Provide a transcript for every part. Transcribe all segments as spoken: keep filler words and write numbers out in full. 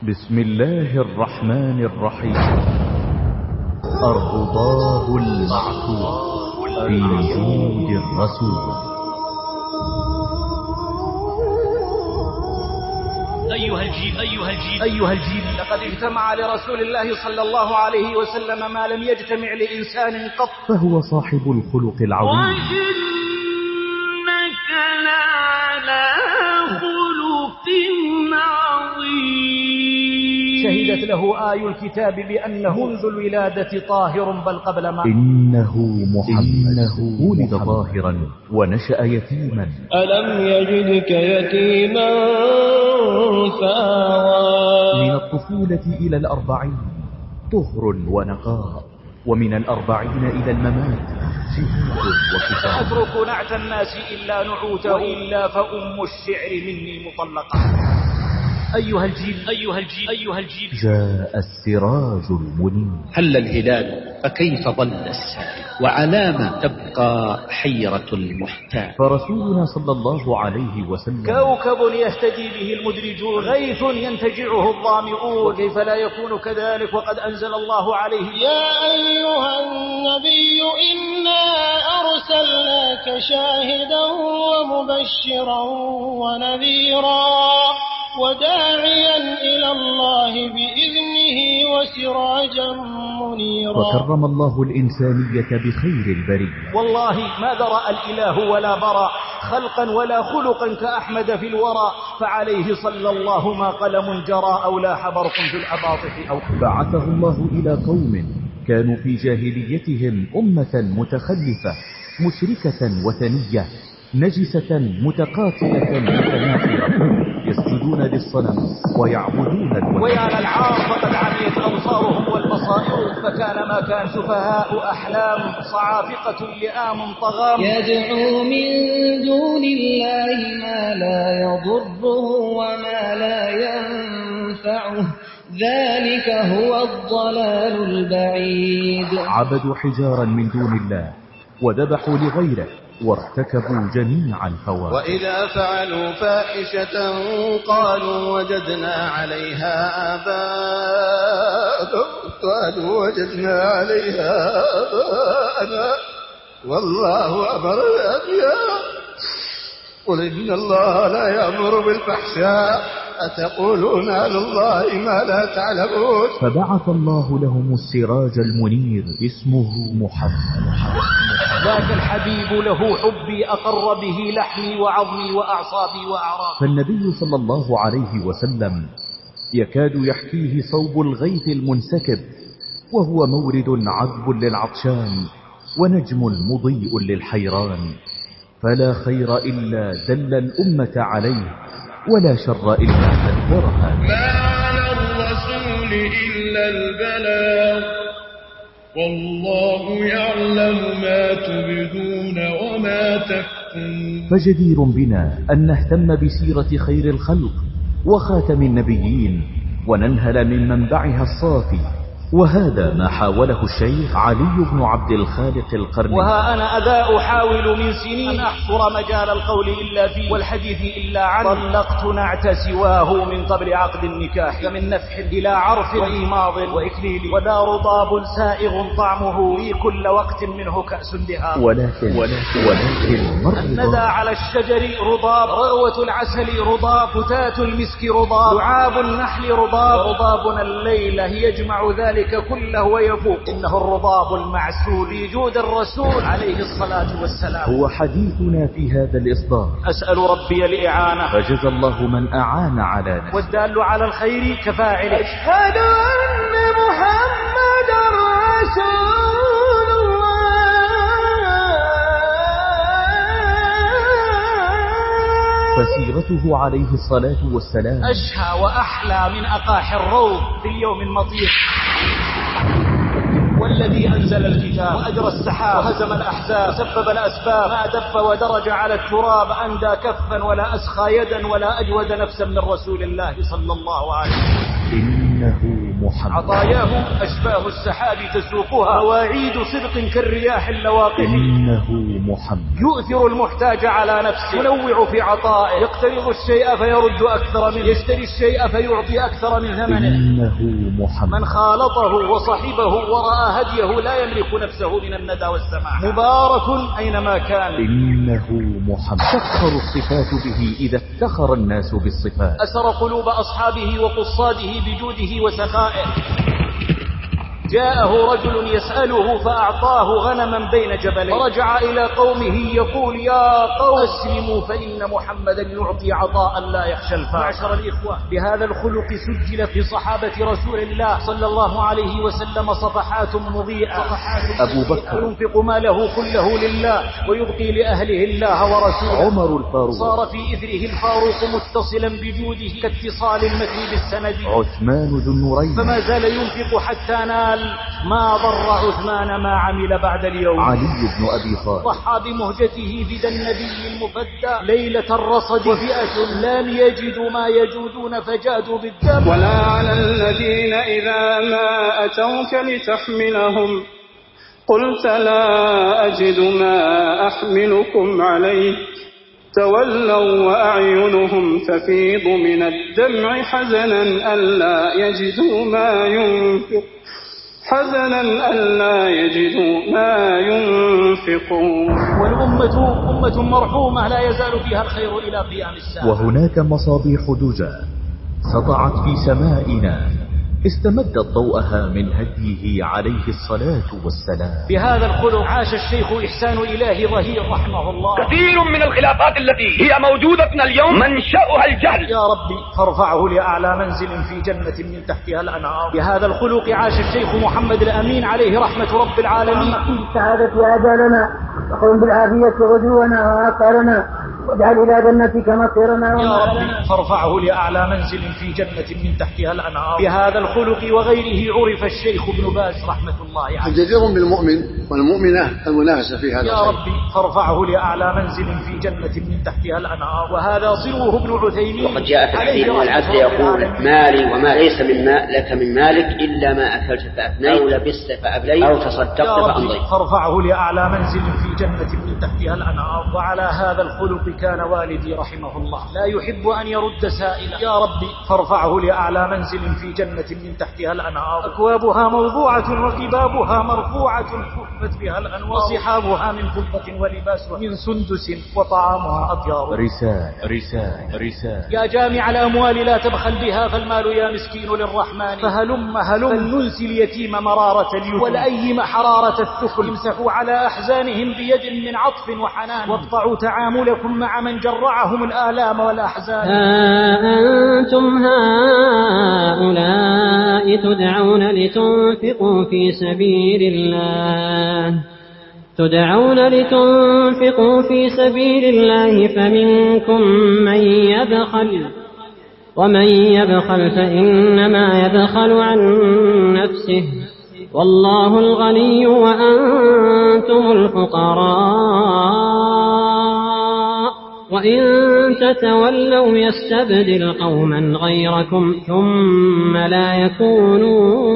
بسم الله الرحمن الرحيم. الرضاه المعثور في جود الرسول. أيها الجيل أيها الجيل أيها الجيل لقد اجتمع لرسول الله صلى الله عليه وسلم ما لم يجتمع لإنسان قط، فهو صاحب الخلق العظيم. وإنك لعلى خلق عظيم. شهدت له آي الكتاب بأنه منذ الولادة طاهر بل قبل ما إنه محمد إنه ولد طاهرا ونشأ يتيما. ألم يجدك يتيما فآوى. من الطفولة إلى الأربعين طهر ونقاء، ومن الأربعين إلى الممات جهاد وكفاح. أترك نعت الناس إلا نعوته، وإلا فأم الشعر مني مطلقة. أيها الجيل أيها الجيل أيها الجيل جاء السراج المنير. هل الهلال فكيف ظل السائل، وعلامة تبقى حيرة المحتاج. فرسولنا صلى الله عليه وسلم كوكب يهتدي به المدرجون، غيث ينتجعه الظامئون، وكيف لا يكون كذلك وقد أنزل الله عليه: يا أيها النبي إنا أرسلناك شاهدا ومبشرا ونذيرا وداعيا إلى الله بإذنه وسراجا منيرا. وكرم الله الإنسانية بخير البرية. والله ما درأ الإله ولا برأ خلقا ولا خلقا كأحمد في الورى، فعليه صلى الله ما قلم جرى أو لاح برق في الأباطح أو بعثه الله إلى قوم كانوا في جاهليتهم أمة متخلفة مشركة وثنية نجسة متقاتلة متناحرة، يسجدون للصنم ويعبدون الوثن. ويا للعار فقد عميت أبصارهم والبصائر، فكان ما كان سفهاء أحلام صعافقة لئام طغام. يدعو من دون الله ما لا يضره وما لا ينفعه، ذلك هو الضلال البعيد. عبدوا حجارا من دون الله وذبحوا لغيره وارتكبوا جميع الفواحش. وإذا فعلوا فاحشة قالوا وجدنا عليها آباءنا قالوا وجدنا عليها آباءنا والله أمرنا بها قل إن الله لا يأمر بالفحشاء أتقولون على الله ما لا تعلمون. فبعث الله لهم السراج المنير اسمه محمد. ذاك الحبيب له حبي أقر به لحمي وعظمي وأعصابي وأعراضي. فالنبي صلى الله عليه وسلم يكاد يحكيه صوب الغيث المنسكب، وهو مورد عذب للعطشان ونجم مضيء للحيران، فلا خير إلا دل الأمة عليه ولا شر إلا حذرها. ما على الرسول إلا البلاغ والله يعلم ما تبدون وما تكتمون. فجدير بنا أن نهتم بسيرة خير الخلق وخاتم النبيين وننهل من منبعها الصافي، وهذا ما حاوله الشيخ علي بن عبد الخالق القرني. وها أنا أذا أحاول من سنين أن أحصر مجال القول إلا فيه والحديث إلا عنه. طلقت نعت سواه من قبل عقد النكاح، فمن نفح إلى عرف وإيماض وإكليل، وذا رضاب سائغ طعمه في كل وقت منه كأس دهاء. ولكن ولكن, ولكن الندى على الشجر رضاب، رغوة العسل رضاب، فتاة المسك رضاب، لعاب النحل رضاب، ورضابنا الليلة يجمع ذلك كله ويفوق. إنه الرضاب المعسول في جود الرسول عليه الصلاة والسلام. هو حديثنا في هذا الإصدار. أسأل ربي الإعانة، فجزى الله من أعان على نفسه، والدال على الخير كفاعل. أشهد أن محمد رسول الله. فسيرته عليه الصلاة والسلام أشهى وأحلى من أقاح الروض في اليوم المطير. والذي أنزل الكتاب وأجرى السحاب وهزم الأحزاب وسبب الأسباب، ما دف ودرج على التراب أندى كفا ولا أسخى يدا ولا أجود نفسا من رسول الله صلى الله عليه وسلم. إنه محمد. عطاياهم أشباه السحاب تسوقها، مواعيد صدق كالرياح اللواقح. إنه محمد. يؤثر المحتاج على نفسه، ينوع في عطائه، يقترض الشيء فيرد أكثر منه، يشتري الشيء فيعطي أكثر من ثمنه. إنه محمد. من خالطه وصحبه ورأى هديه لا يملك نفسه من الندى والسماح. مبارك أينما كان. إنه محمد. تفخر الصفات به إذا افتخر الناس بالصفات. أسر قلوب أصحابه وقصاده بجوده وسخائه. جاءه رجل يسأله فأعطاه غنما بين جبلين، فرجع إلى قومه يقول يا قوم أسلموا فإن محمدا يعطي عطاء لا يخشى الفقر. معشر الإخوة، بهذا الخلق سجل في صحابة رسول الله صلى الله عليه وسلم صفحات مضيئة. أبو بكر ينفق ماله كله لله ويبقي لأهله الله ورسوله. عمر الفاروق صار في إثره الفاروق متصلا بجوده كاتصال المتن بالسند. عثمان ذو النورين فما زال ينفق حتى نال ما ضر عثمان ما عمل بعد اليوم. علي بن أبي طالب ضحى بمهجته فدى النبي المفدى ليلة الرصد، وفئة لم يجدوا ما يجودون فجادوا بالدم. ولا على الذين إذا ما أتوك لتحملهم قلت لا أجد ما أحملكم عليه تولوا وأعينهم تفيض من الدمع حزنا ألا يجدوا ما ينفق حزنا ألا يجدوا ما ينفقون. والأمة أمة مرحومة لا يزال فيها الخير إلى قيام الساعة. وهناك مصابيح دجى سطعت في سمائنا استمدت ضوءها من هديه عليه الصلاة والسلام. بهذا الخلق عاش الشيخ إحسان إلهي ظهير رحمه الله. كثير من الخلافات التي هي موجودة اليوم منشأها الجهل. يا ربي فارفعه لأعلى منزل في جنة من تحتها الأنهار. بهذا الخلق عاش الشيخ محمد الأمين عليه رحمة رب العالمين. بالسعادة آجالنا وقم بالعافية غدونا وآثارنا واجعل إلى جنتك مصيرنا. يا ربي فارفعه لأعلى منزل في جنة من تحتها الأنهار. بهذا الخلق وغيره عرف الشيخ ابن باز رحمة الله عليه. جدير بالمؤمن والمؤمنة المنافسة في هذا. يا ربي فارفعه لأعلى منزل في جنة من تحتها الأنهار. وهذا صلوه ابن عثيمين. وقد جاء في الحديث أن العبد يقول مالي وما ليس من ما لك من مالك إلا ما أكلت فأفنيت أو لبست فأبليت أو تصدقت فأمضيت. فارفعه لأعلى منزل في جنة من تحتها الأنهار. وعلى هذا الخلق كان والدي رحمه الله لا يحب أن يرد سائلا. يا ربي فارفعه لأعلى منزل في جنة من تحتها الأنهار. أكوابها موضوعة وكبابها مرفوعة كفت بها الأنوار. وصحابها من فضة ولباسها من سندس وطعامها أطيار. رسالة رسالة رسالة. يا جامع الأموال لا تبخل بها فالمال يا مسكين للرحمن. فهلم هلم فلننسي اليتيم مرارة اليتم والأيم حرارة الثكل. امسحوا على أحزانهم بيد من عطف وحنان واقطعوا تعاملكم مع من جرعهم الآلام والأحزان. ها أنتم هؤلاء تدعون لتنفقوا في سبيل الله تدعون لتنفقوا في سبيل الله فمنكم من يبخل ومن يبخل فإنما يبخل عن نفسه والله الغني وأنتم الفقراء وإن تتولوا يستبدل قوما غيركم ثم لا يكونوا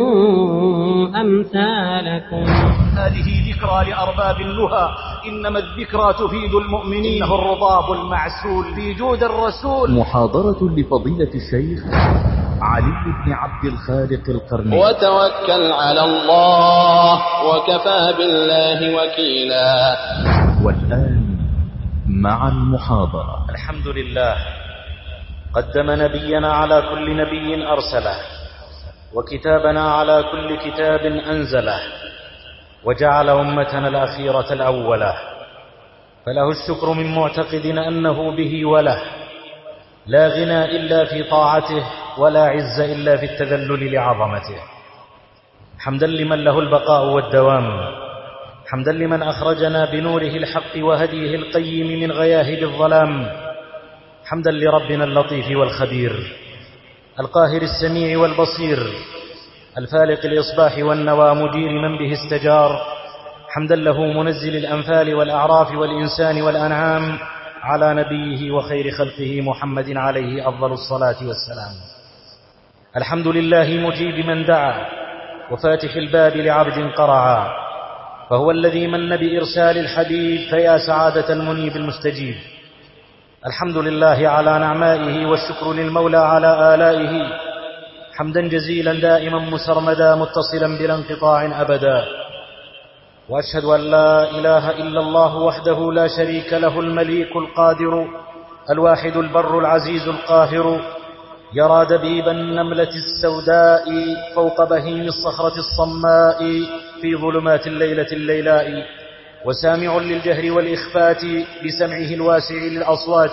أمثالكم. هذه ذكرى لأرباب النهى، إنما الذكرى تفيد المؤمنين. إنه الرضاب المعسول في جود الرسول. محاضرة لفضيلة الشيخ علي بن عبد الخالق القرني. وتوكل على الله وكفى بالله وكيلا. والآن مع المحاضرة. الحمد لله قدم نبينا على كل نبي أرسله وكتابنا على كل كتاب أنزله وجعل أمتنا الأخيرة الأولى، فله الشكر من معتقد أنه به وله، لا غنى إلا في طاعته ولا عز إلا في التذلل لعظمته. حمدا لمن له البقاء والدوام، حمدا لمن أخرجنا بنوره الحق وهديه القيم من غياهب الظلام، حمدا لربنا اللطيف والخبير القاهر السميع والبصير الفالق الإصباح والنوى مجير من به استجار، حمدا له منزل الأنفال والأعراف والإنسان والأنعام على نبيه وخير خلقه محمد عليه أفضل الصلاة والسلام، الحمد لله مجيب من دعا وفاتح الباب لعبد قرعا، فهو الذي من بإرسال الحبيب، فيا سعادة المنيب المستجيب. الحمد لله على نعمائه، والشكر للمولى على آلائه، حمدا جزيلا دائما مسرمدا متصلا بلا انقطاع أبدا. وأشهد أن لا إله إلا الله وحده لا شريك له، المليك القادر الواحد البر العزيز القاهر، يرى دبيب النملة السوداء فوق بهيم الصخرة الصماء في ظلمات الليلة الليلاء، وسامع للجهر والإخفات بسمعه الواسع للأصوات،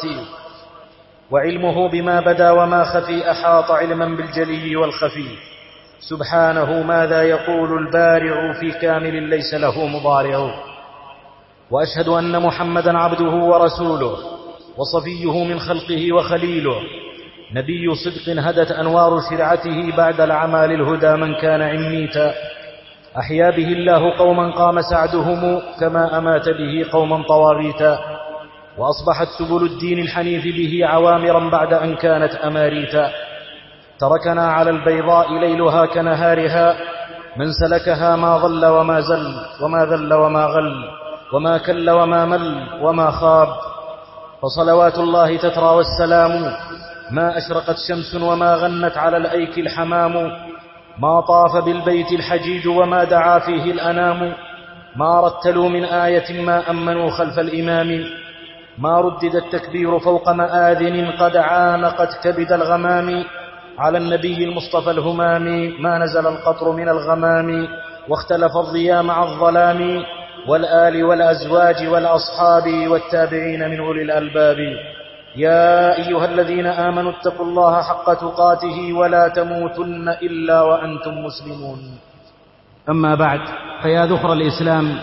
وعلمه بما بدا وما خفي أحاط علما بالجلي والخفي. سبحانه ماذا يقول البارع في كامل ليس له مضارع. وأشهد أن محمدا عبده ورسوله وصفيه من خلقه وخليله، نبي صدق هدت أنوار شرعته بعد العمى للهدى من كان عميتا، أحيا به الله قوما قام سعدهم كما أمات به قوما طواغيتا، وأصبحت سبل الدين الحنيف به عوامرا بعد أن كانت أماريتا. تركنا على البيضاء ليلها كنهارها، من سلكها ما ضل وما زل وما ذل وما غل وما كل وما مل وما خاب. فصلوات الله تترى والسلام، ما أشرقت شمس وما غنت على الأيك الحمام، ما طاف بالبيت الحجيج وما دعا فيه الأنام، ما رتلوا من آية ما أمنوا خلف الإمام، ما ردد التكبير فوق مآذن قد عانقت كبد الغمام، على النبي المصطفى الهمام ما نزل القطر من الغمام، واختلف الضياء مع الظلام، والآل والأزواج والأصحاب والتابعين من أولي الألباب. يا أيها الذين آمنوا اتقوا الله حق تقاته ولا تموتن إلا وأنتم مسلمون. أما بعد، فيا ذخر الإسلام،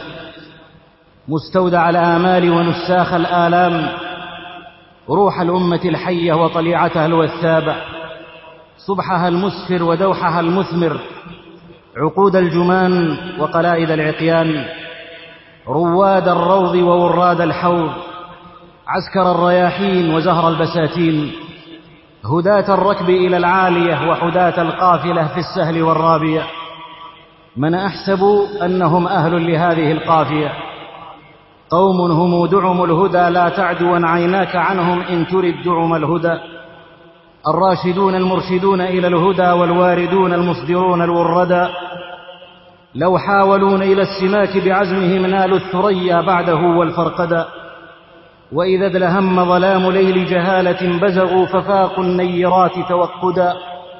مستودع الآمال ونساخ الآلام، روح الأمة الحية وطليعتها الوثابة، صبحها المسفر ودوحها المثمر، عقود الجمان وقلائد العقيان، رواد الروض ووراد الحوض، عسكر الرياحين وزهر البساتين، هداة الركب إلى العالية وحداة القافلة في السهل والرابية، من أحسب أنهم أهل لهذه القافية، قوم هم دعم الهدى لا تعدوا عيناك عنهم إن ترد دعم الهدى، الراشدون المرشدون إلى الهدى والواردون المصدرون الوردا، لو حاولون إلى السماك بعزمهم نالوا الثريا بعده والفرقدا، وإذا ادلهم ظلام ليل جهالة بزغوا ففاقوا النيرات توقدا،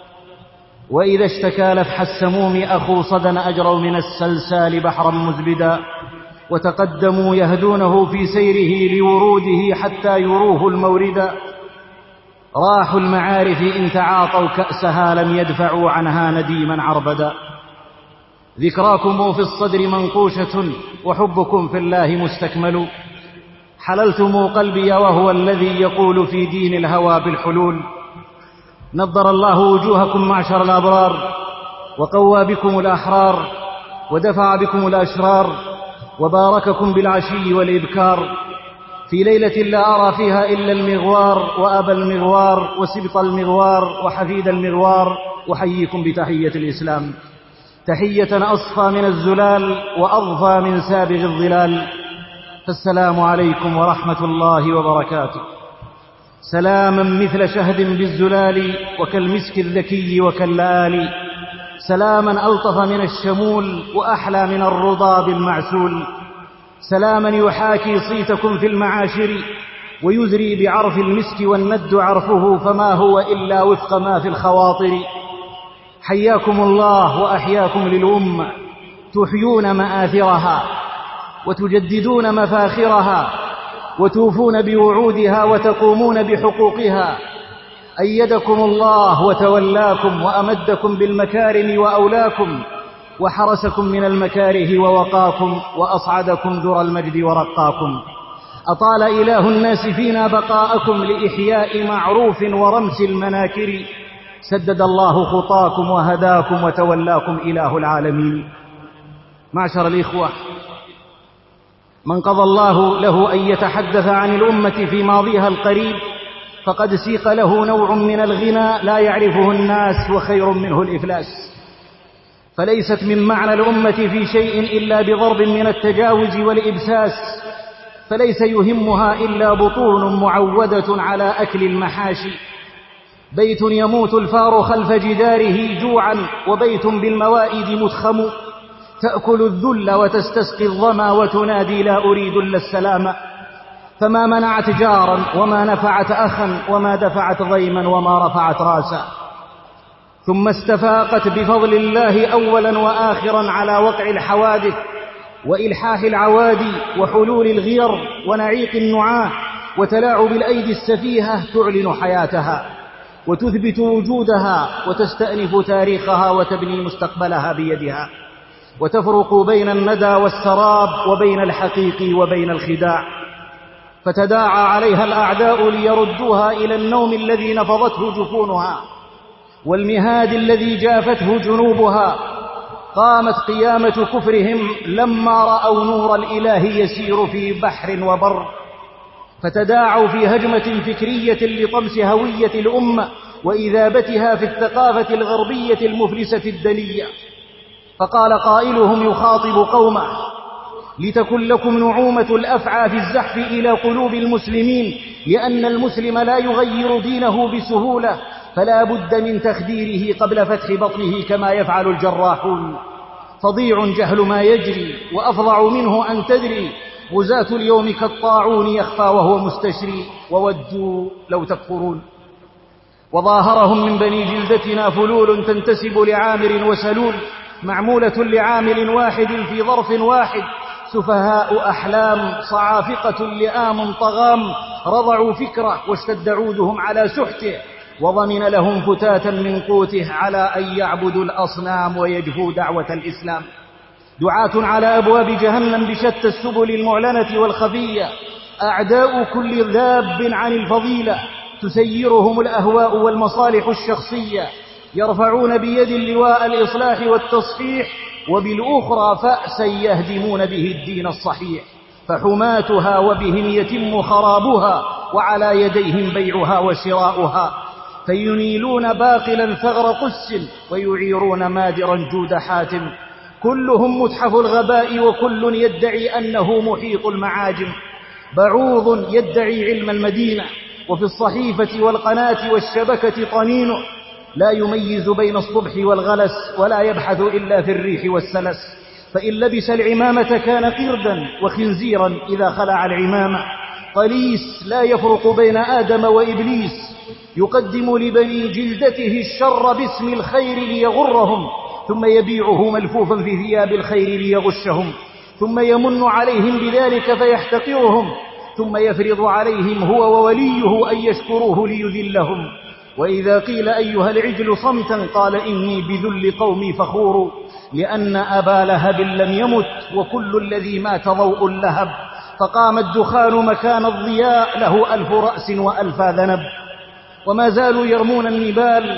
وإذا اشتكى لفح السموم أخو صدن أجروا من السلسال بحرا مزبدا، وتقدموا يهدونه في سيره لوروده حتى يروه الموردا، راحوا المعارف إن تعاطوا كأسها لم يدفعوا عنها نديما عربدا، ذكراكم في الصدر منقوشة وحبكم في الله مستكمل، حللتم قلبي وهو الذي يقول في دين الهوى بالحلول، نضر الله وجوهكم معشر الأبرار، وقوى بكم الأحرار، ودفع بكم الأشرار، وبارككم بالعشي والإبكار، في ليلة لا أرى فيها إلا المغوار وأبا المغوار وسبط المغوار وحفيد المغوار، وحييكم بتحية الإسلام، تحية أصفى من الزلال وأضفى من سابغ الظلال، فالسلام عليكم ورحمة الله وبركاته. سلاما مثل شهد بالزلال وكالمسك الذكي وكاللآل، سلاما ألطف من الشمول وأحلى من الرضا بالمعسول، سلاما يحاكي صيتكم في المعاشر ويزري بعرف المسك والند عرفه فما هو إلا وفق ما في الخواطر. حياكم الله وأحياكم للأمة، تحيون مآثرها وتجددون مفاخرها وتوفون بوعودها وتقومون بحقوقها. أيدكم الله وتولاكم وأمدكم بالمكارم وأولاكم، وحرسكم من المكاره ووقاكم، وأصعدكم ذرى المجد ورقاكم. أطال إله الناس فينا بقاءكم لإحياء معروف ورمس المناكر، سدد الله خطاكم وهداكم وتولاكم إله العالمين. معشر الإخوة، من قضى الله له أن يتحدث عن الأمة في ماضيها القريب فقد سيق له نوع من الغنى لا يعرفه الناس وخير منه الإفلاس. فليست من معنى الأمة في شيء إلا بضرب من التجاوز والإبساس، فليس يهمها إلا بطون معودة على أكل المحاشي. بيت يموت الفار خلف جداره جوعا، وبيت بالموائد متخم، تأكل الذل وتستسقي الظما وتنادي لا أريد إلا السلام. فما منعت جارا وما نفعت أخا وما دفعت ضيما وما رفعت راسا. ثم استفاقت بفضل الله أولا وآخرا على وقع الحوادث وإلحاح العوادي وحلول الغير ونعيق النعاه وتلاعب الأيدي السفيهة، تعلن حياتها وتثبت وجودها وتستأنف تاريخها وتبني مستقبلها بيدها، وتفرق بين الندى والسراب وبين الحقيق وبين الخداع. فتداعى عليها الأعداء ليردوها إلى النوم الذي نفضته جفونها والمهاد الذي جافته جنوبها. قامت قيامة كفرهم لما رأوا نور الإله يسير في بحر وبر، فتداعوا في هجمة فكرية لطمس هوية الأمة وإذابتها في الثقافة الغربية المفلسة الدنية. فقال قائلهم يخاطب قومه: لتكن لكم نعومة الأفعى في الزحف إلى قلوب المسلمين، لأن المسلم لا يغير دينه بسهولة، فلا بد من تخديره قبل فتح بطنه كما يفعل الجراحون. فظيع جهل ما يجري، وأفظع منه أن تدري، غزاة اليوم كالطاعون يخفى وهو مستشري، وودوا لو تكفرون. وظاهرهم من بني جلدتنا فلول تنتسب لعامر وسلول، معمولة لعامل واحد في ظرف واحد، سفهاء أحلام صعافقة لئام طغام، رضعوا فكرة واشتد عودهم على سحته، وضمن لهم فتاتا من قوته على أن يعبدوا الأصنام ويجفوا دعوة الإسلام. دعاة على أبواب جهنم بشتى السبل المعلنة والخفية، أعداء كل ذاب عن الفضيلة، تسيرهم الأهواء والمصالح الشخصية، يرفعون بيد اللواء الإصلاح والتصحيح، وبالأخرى فأسا يهدمون به الدين الصحيح. فحماتها وبهم يتم خرابها، وعلى يديهم بيعها وشراؤها، فينيلون باقلا ثغر قس ويعيرون مادرا جود حاتم. كلهم متحف الغباء وكل يدعي أنه محيط المعاجم. بعوض يدعي علم المدينة، وفي الصحيفة والقناة والشبكة طنينه، لا يميز بين الصبح والغلس، ولا يبحث إلا في الريح والسلس. فإن لبس العمامة كان قردا وخنزيرا إذا خلع العمامة. قليس لا يفرق بين آدم وإبليس، يقدم لبني جلدته الشر باسم الخير ليغرهم، ثم يبيعه ملفوفا في ثياب الخير ليغشهم، ثم يمن عليهم بذلك فيحتقرهم، ثم يفرض عليهم هو ووليه أن يشكروه ليذلهم. وإذا قيل أيها العجل صمتا قال إني بذل قومي فخور، لأن أبا لهب لم يمت وكل الذي مات ضوء لهب، فقام الدخان مكان الضياء له ألف رأس وألف ذنب. وما زالوا يرمون النبال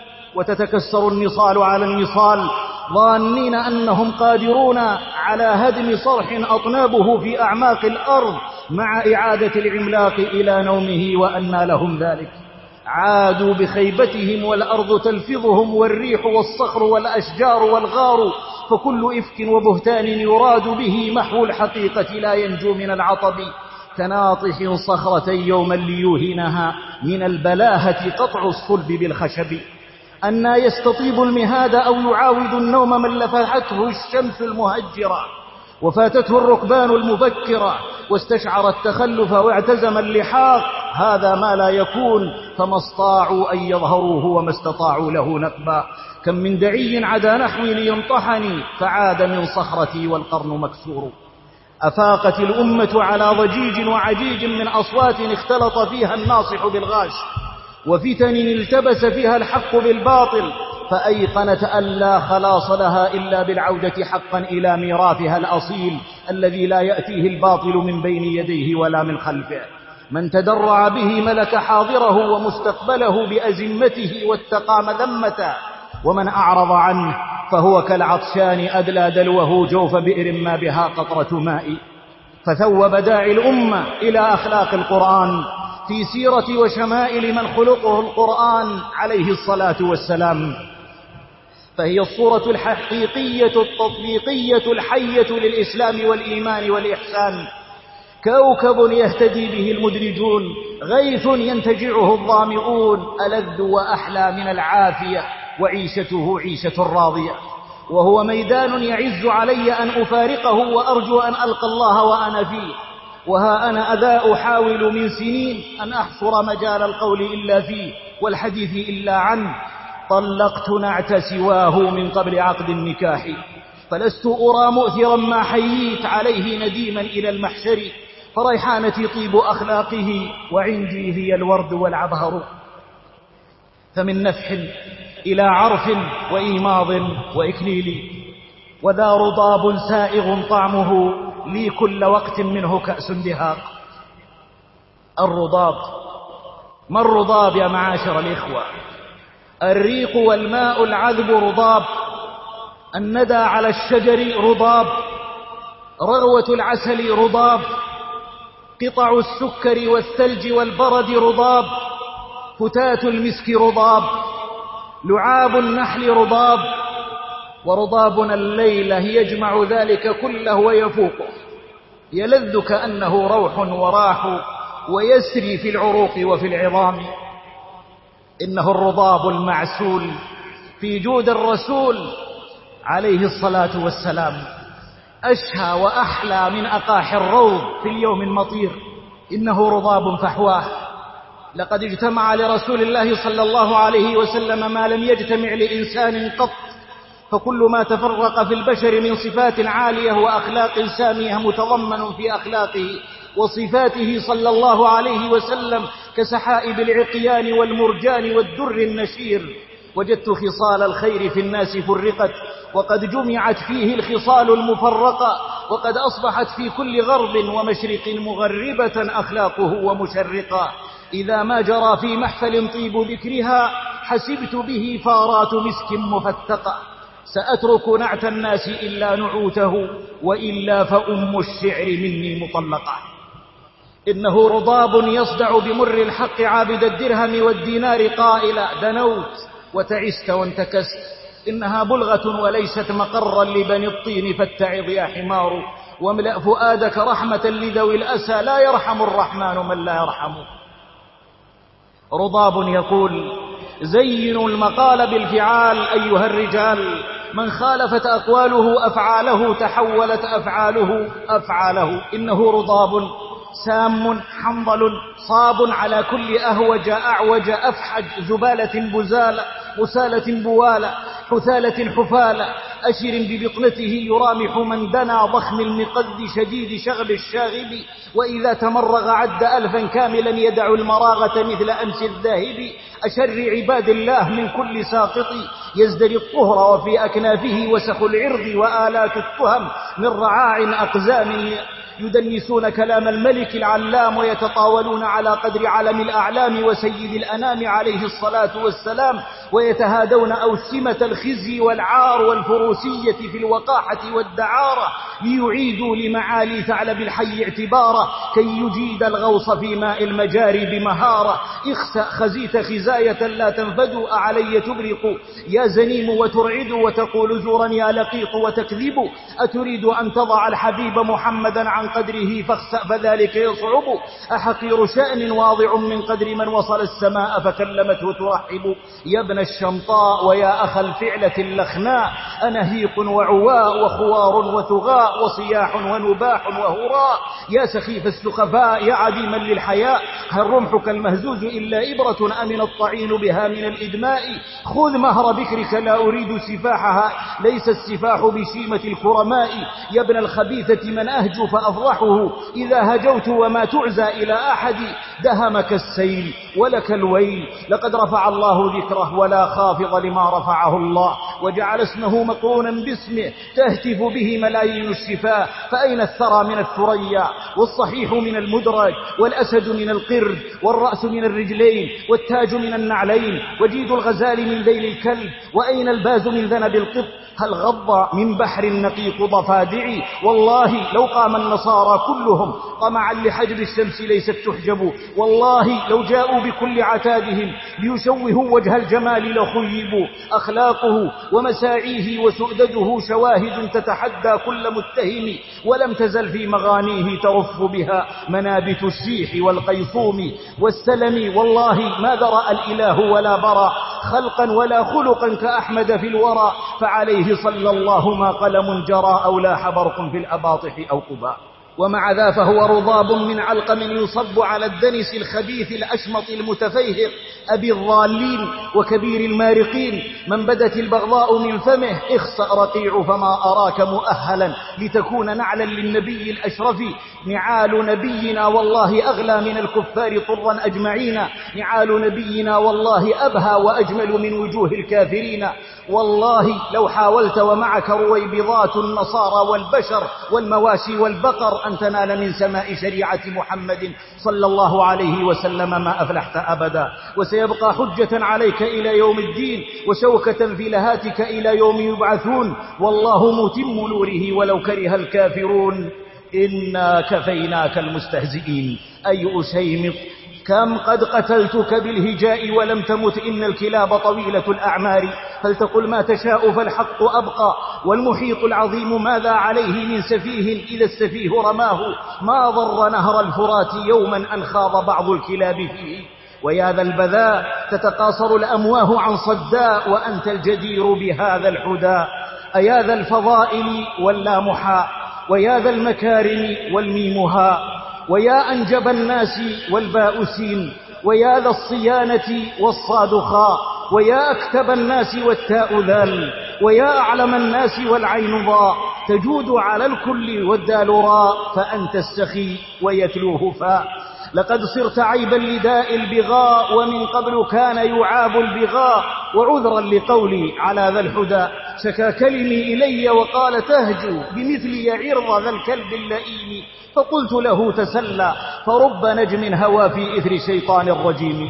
وتتكسر النصال على النصال، ظانين أنهم قادرون على هدم صرح أطنابه في أعماق الأرض مع إعادة العملاق إلى نومه، وأنى لهم ذلك. عادوا بخيبتهم والأرض تلفظهم والريح والصخر والأشجار والغار، فكل إفك وبهتان يراد به محو الحقيقة لا ينجو من العطب. كناطح صخرة يوما ليوهنها، من البلاهة قطع الصلب بالخشب. أنى يستطيب المهاد أو يعاود النوم من لفحته الشمس المهجرة، وفاتته الركبان المفكرة، واستشعر التخلف واعتزم اللحاق. هذا ما لا يكون، فما استطاعوا أن يظهروه وما استطاعوا له نقبا. كم من دعي عدا نحوي لينطحني، فعاد من صخرتي والقرن مكسور. أفاقت الأمة على ضجيج وعجيج من أصوات اختلط فيها الناصح بالغاش، وفتن التبس فيها الحق بالباطل، فأيقنت أن لا خلاص لها إلا بالعودة حقا إلى ميراثها الأصيل الذي لا يأتيه الباطل من بين يديه ولا من خلفه. من تدرع به ملك حاضره ومستقبله بأزمته واتقى مذمته، ومن أعرض عنه فهو كالعطشان أدلى دلوه جوف بئر ما بها قطرة ماء. فثوب داعي الأمة إلى أخلاق القرآن، في سيرة وشمائل من خلقه القرآن عليه الصلاة والسلام، فهي الصورة الحقيقية التطبيقية الحية للإسلام والإيمان والإحسان، كوكب يهتدي به المدرجون، غيث ينتجعه الظامئون، ألذ وأحلى من العافية، وعيشته عيشة راضية. وهو ميدان يعز علي أن أفارقه وأرجو أن ألقى الله وأنا فيه، وها أنا أذا أحاول من سنين أن أحصر مجال القول إلا فيه والحديث إلا عنه. طلقت نعت سواه من قبل عقد النكاح، فلست أرى مؤثرا ما حييت عليه نديما إلى المحشر، فريحانتي طيب أخلاقه وعندي هي الورد والعبهر. فمن نفح إلى عرف وإيماض وإكليل، وذا رضاب سائغ طعمه لي كل وقت منه كأس دهاق. الرضاب، ما الرضاب يا معاشر الإخوة؟ الريق والماء العذب رضاب، الندى على الشجر رضاب، رغوة العسل رضاب، قطع السكر والثلج والبرد رضاب، فتات المسك رضاب، لعاب النحل رضاب. ورضابنا الليلة يجمع ذلك كله ويفوقه، يلذ كأنه روح وراح، ويسري في العروق وفي العظام. إنه الرضاب المعسول في جود الرسول عليه الصلاة والسلام، أشهى وأحلى من أقاح الروض في اليوم المطير. إنه رضاب فحواه، لقد اجتمع لرسول الله صلى الله عليه وسلم ما لم يجتمع لإنسان قط، فكل ما تفرق في البشر من صفات عالية وأخلاق سامية متضمن في أخلاقه وصفاته صلى الله عليه وسلم كسحائب العقيان والمرجان والدر النشير. وجدت خصال الخير في الناس فرقت، وقد جمعت فيه الخصال المفرقة، وقد أصبحت في كل غرب ومشرق مغربة أخلاقه ومشرقة. إذا ما جرى في محفل طيب ذكرها حسبت به فارات مسك مفتقة. سأترك نعت الناس إلا نعوته، وإلا فأم الشعر مني مطلقة. إنه رضاب يصدع بمر الحق عابد الدرهم والدينار قائلا دنوت وتعست وانتكست. إنها بلغة وليست مقرا لبني الطين، فاتعظ يا حمار، واملأ فؤادك رحمة لذوي الأسى، لا يرحم الرحمن من لا يرحم. رضاب يقول زينوا المقال بالفعال أيها الرجال، من خالفت أقواله أفعاله تحولت أفعاله أفعاله. إنه رضاب سام حنظل صاب على كل أهوج أعوج أفحج، زبالة بزالة مسالة بوالة حثالة حفالة، أشر ببطنته يرامح من دنا، ضخم المقد شديد شغب الشاغب، وإذا تمرغ عد ألفا كاملا يدع المراغة مثل أمس الذاهب. أشر عباد الله من كل ساقط يزدري الطهر، وفي أكنافه وسخ العرض وآلات التهم، من رعاع أقزام يدنسون كلام الملك العلام، ويتطاولون على قدر علم الأعلام وسيد الأنام عليه الصلاة والسلام، ويتهادون أوسمة الخزي والعار والفروسية في الوقاحة والدعارة، ليعيدوا لمعالي ثعلب الحي اعتبارا، كي يجيد الغوص في ماء المجاري بمهارة. اخسأ خزيت خزاية لا تنفد، أعلي تبرق يا زنيم وترعد، وتقول زورا يا لقيط وتكذب. أتريد أن تضع الحبيب محمدا عن قدره فاخسأ فذلك يصعب. أحقير شأن واضع من قدر من وصل السماء فكلمته ترحب. يا ابن الشمطاء ويا أخ الفعلة اللخناء، أنهيق وعواء وخوار وثغاء وصياح ونباح وهراء. يا سخيف السخفاء يا عديما للحياء، هل رمحك المهزوز إلا إبرة أمن الطعين بها من الإدماء؟ خذ مهر بكرك لا أريد سفاحها، ليس السفاح بشيمة الكرماء. يا ابن الخبيثة من أهجو فأفضحه، إذا هجوت وما تعزى إلى أحد، دهمك السيل ولك الويل. لقد رفع الله ذكره ولا خافض لما رفعه الله، وجعل اسمه مقرونا باسمه تهتف به ملايين الشفاه. فأين الثرى من الثريا، والصحيح من المدرج، والأسد من القرد، والرأس من الرجلين، والتاج من النعلين، وجيد الغزال من ذيل الكلب، وأين الباز من ذنب القط؟ هل غض من بحر النقيق ضفادع؟ والله لو قام النصارى كلهم طمعا لحجب الشمس ليست تحجب، والله لو جاءوا بكل عتادهم ليشوهوا وجه الجمال لخيبوا. أخلاقه ومساعيه وسؤدده شواهد تتحدى كل متهم، ولم تزل في مغانيه ترف بها منابت الشيح والقيصوم والسلم. والله ما ذرأ الإله ولا برى خلقا ولا خلقا كأحمد في الورى، فعليه صلى الله ما قلم جرى أو لاح برق في الأباطح أو قباء. ومع ذا فهو رضاب من علقم يصب على الدنس الخبيث الأشمط المتفيهق أبي الضالين وكبير المارقين. من بدت البغضاء من فمه اخسأ رقيع فما أراك مؤهلا لتكون نعلا للنبي الأشرف. نعال نبينا والله أغلى من الكفار طرا أجمعين، نعال نبينا والله أبهى وأجمل من وجوه الكافرين. والله لو حاولت ومعك رويبضات النصارى والبشر والمواشي والبقر أن تنال من سماء شريعة محمد صلى الله عليه وسلم ما أفلحت أبدا، وسيبقى حجة عليك إلى يوم الدين وشوكة في لهاتك إلى يوم يبعثون. والله متم نوره ولو كره الكافرون. إنا كفيناك المستهزئين. أي أشيمط كم قد قتلتك بالهجاء ولم تمت، إن الكلاب طويلة الأعمار. فلتقل ما تشاء فالحق أبقى، والمحيط العظيم ماذا عليه من سفيه إذا السفيه رماه. ما ضر نهر الفرات يوما أن خاض بعض الكلاب فيه. ويا ذا البذاء تتقاصر الأمواه عن صداء، وأنت الجدير بهذا الحدى. أيا ذا الفضائل واللامحاء، ويا ذا المكارم والميمها، ويا أنجب الناس والباؤسين، ويا ذا الصيانة والصادخاء، ويا أكتب الناس والتاء ذال، ويا أعلم الناس والعين ضاء. تجود على الكل والدال راء، فأنت السخي ويتلوه فاء. لقد صرت عيبا لداء البغاء، ومن قبل كان يعاب البغاء. وعذرا لقولي على ذا الحدى شكا كلمي إلي وقال تهجو بمثلي عرض ذا الكلب اللئيم. فقلت له تسلى فرب نجم هوى في إثر شيطان الرجيم.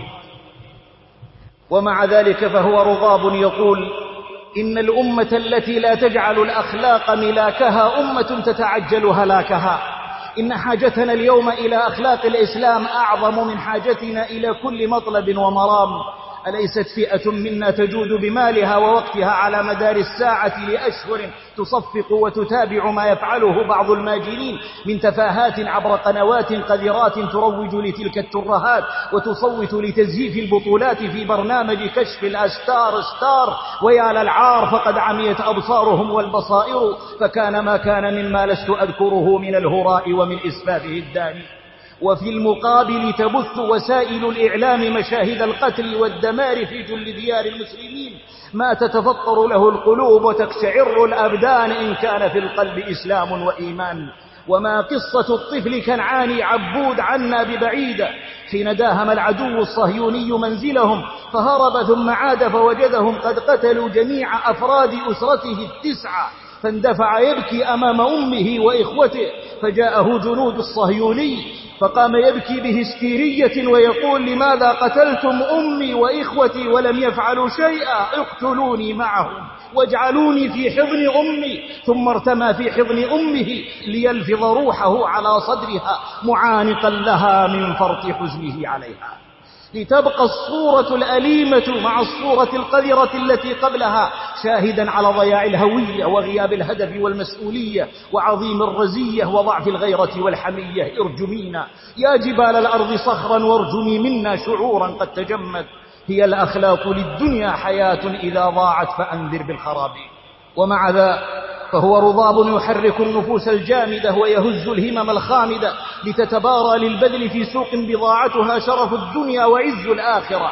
ومع ذلك فهو رضاب يقول إن الأمة التي لا تجعل الأخلاق ملاكها أمة تتعجل هلاكها. إن حاجتنا اليوم إلى أخلاق الإسلام أعظم من حاجتنا إلى كل مطلب ومرام. أليست فئة منا تجود بمالها ووقتها على مدار الساعة لأشهر تصفق وتتابع ما يفعله بعض الماجرين من تفاهات عبر قنوات قذرات تروج لتلك الترهات وتصوت لتزييف البطولات في برنامج كشف الأستار ستار؟ ويا للعار فقد عميت أبصارهم والبصائر، فكان ما كان مما لست أذكره من الهراء ومن إسفافه الداني. وفي المقابل تبث وسائل الإعلام مشاهد القتل والدمار في جل ديار المسلمين، ما تتفطر له القلوب وتقشعر الأبدان إن كان في القلب إسلام وإيمان. وما قصة الطفل كنعان عبود عنا ببعيدة حين داهم العدو الصهيوني منزلهم فهرب ثم عاد فوجدهم قد قتلوا جميع أفراد أسرته التسعة، فاندفع يبكي أمام أمه وإخوته، فجاءه جنود الصهيوني فقام يبكي بهستيرية ويقول لماذا قتلتم أمي وإخوتي ولم يفعلوا شيئا؟ اقتلوني معهم واجعلوني في حضن أمي. ثم ارتمى في حضن أمه ليلفظ روحه على صدرها معانقا لها من فرط حزنه عليها، لتبقى الصورة الأليمة مع الصورة القذرة التي قبلها شاهدا على ضياع الهوية وغياب الهدف والمسؤولية وعظيم الرزية وضعف الغيرة والحمية. ارجمينا يا جبال الأرض صخرا وارجمي منا شعورا قد تجمد. هي الأخلاق للدنيا حياة إذا ضاعت فأنذر بالخراب. ومع ذا فهو رضاب يحرك النفوس الجامدة ويهز الهمم الخامدة لتتبارى للبذل في سوق بضاعتها شرف الدنيا وعز الآخرة،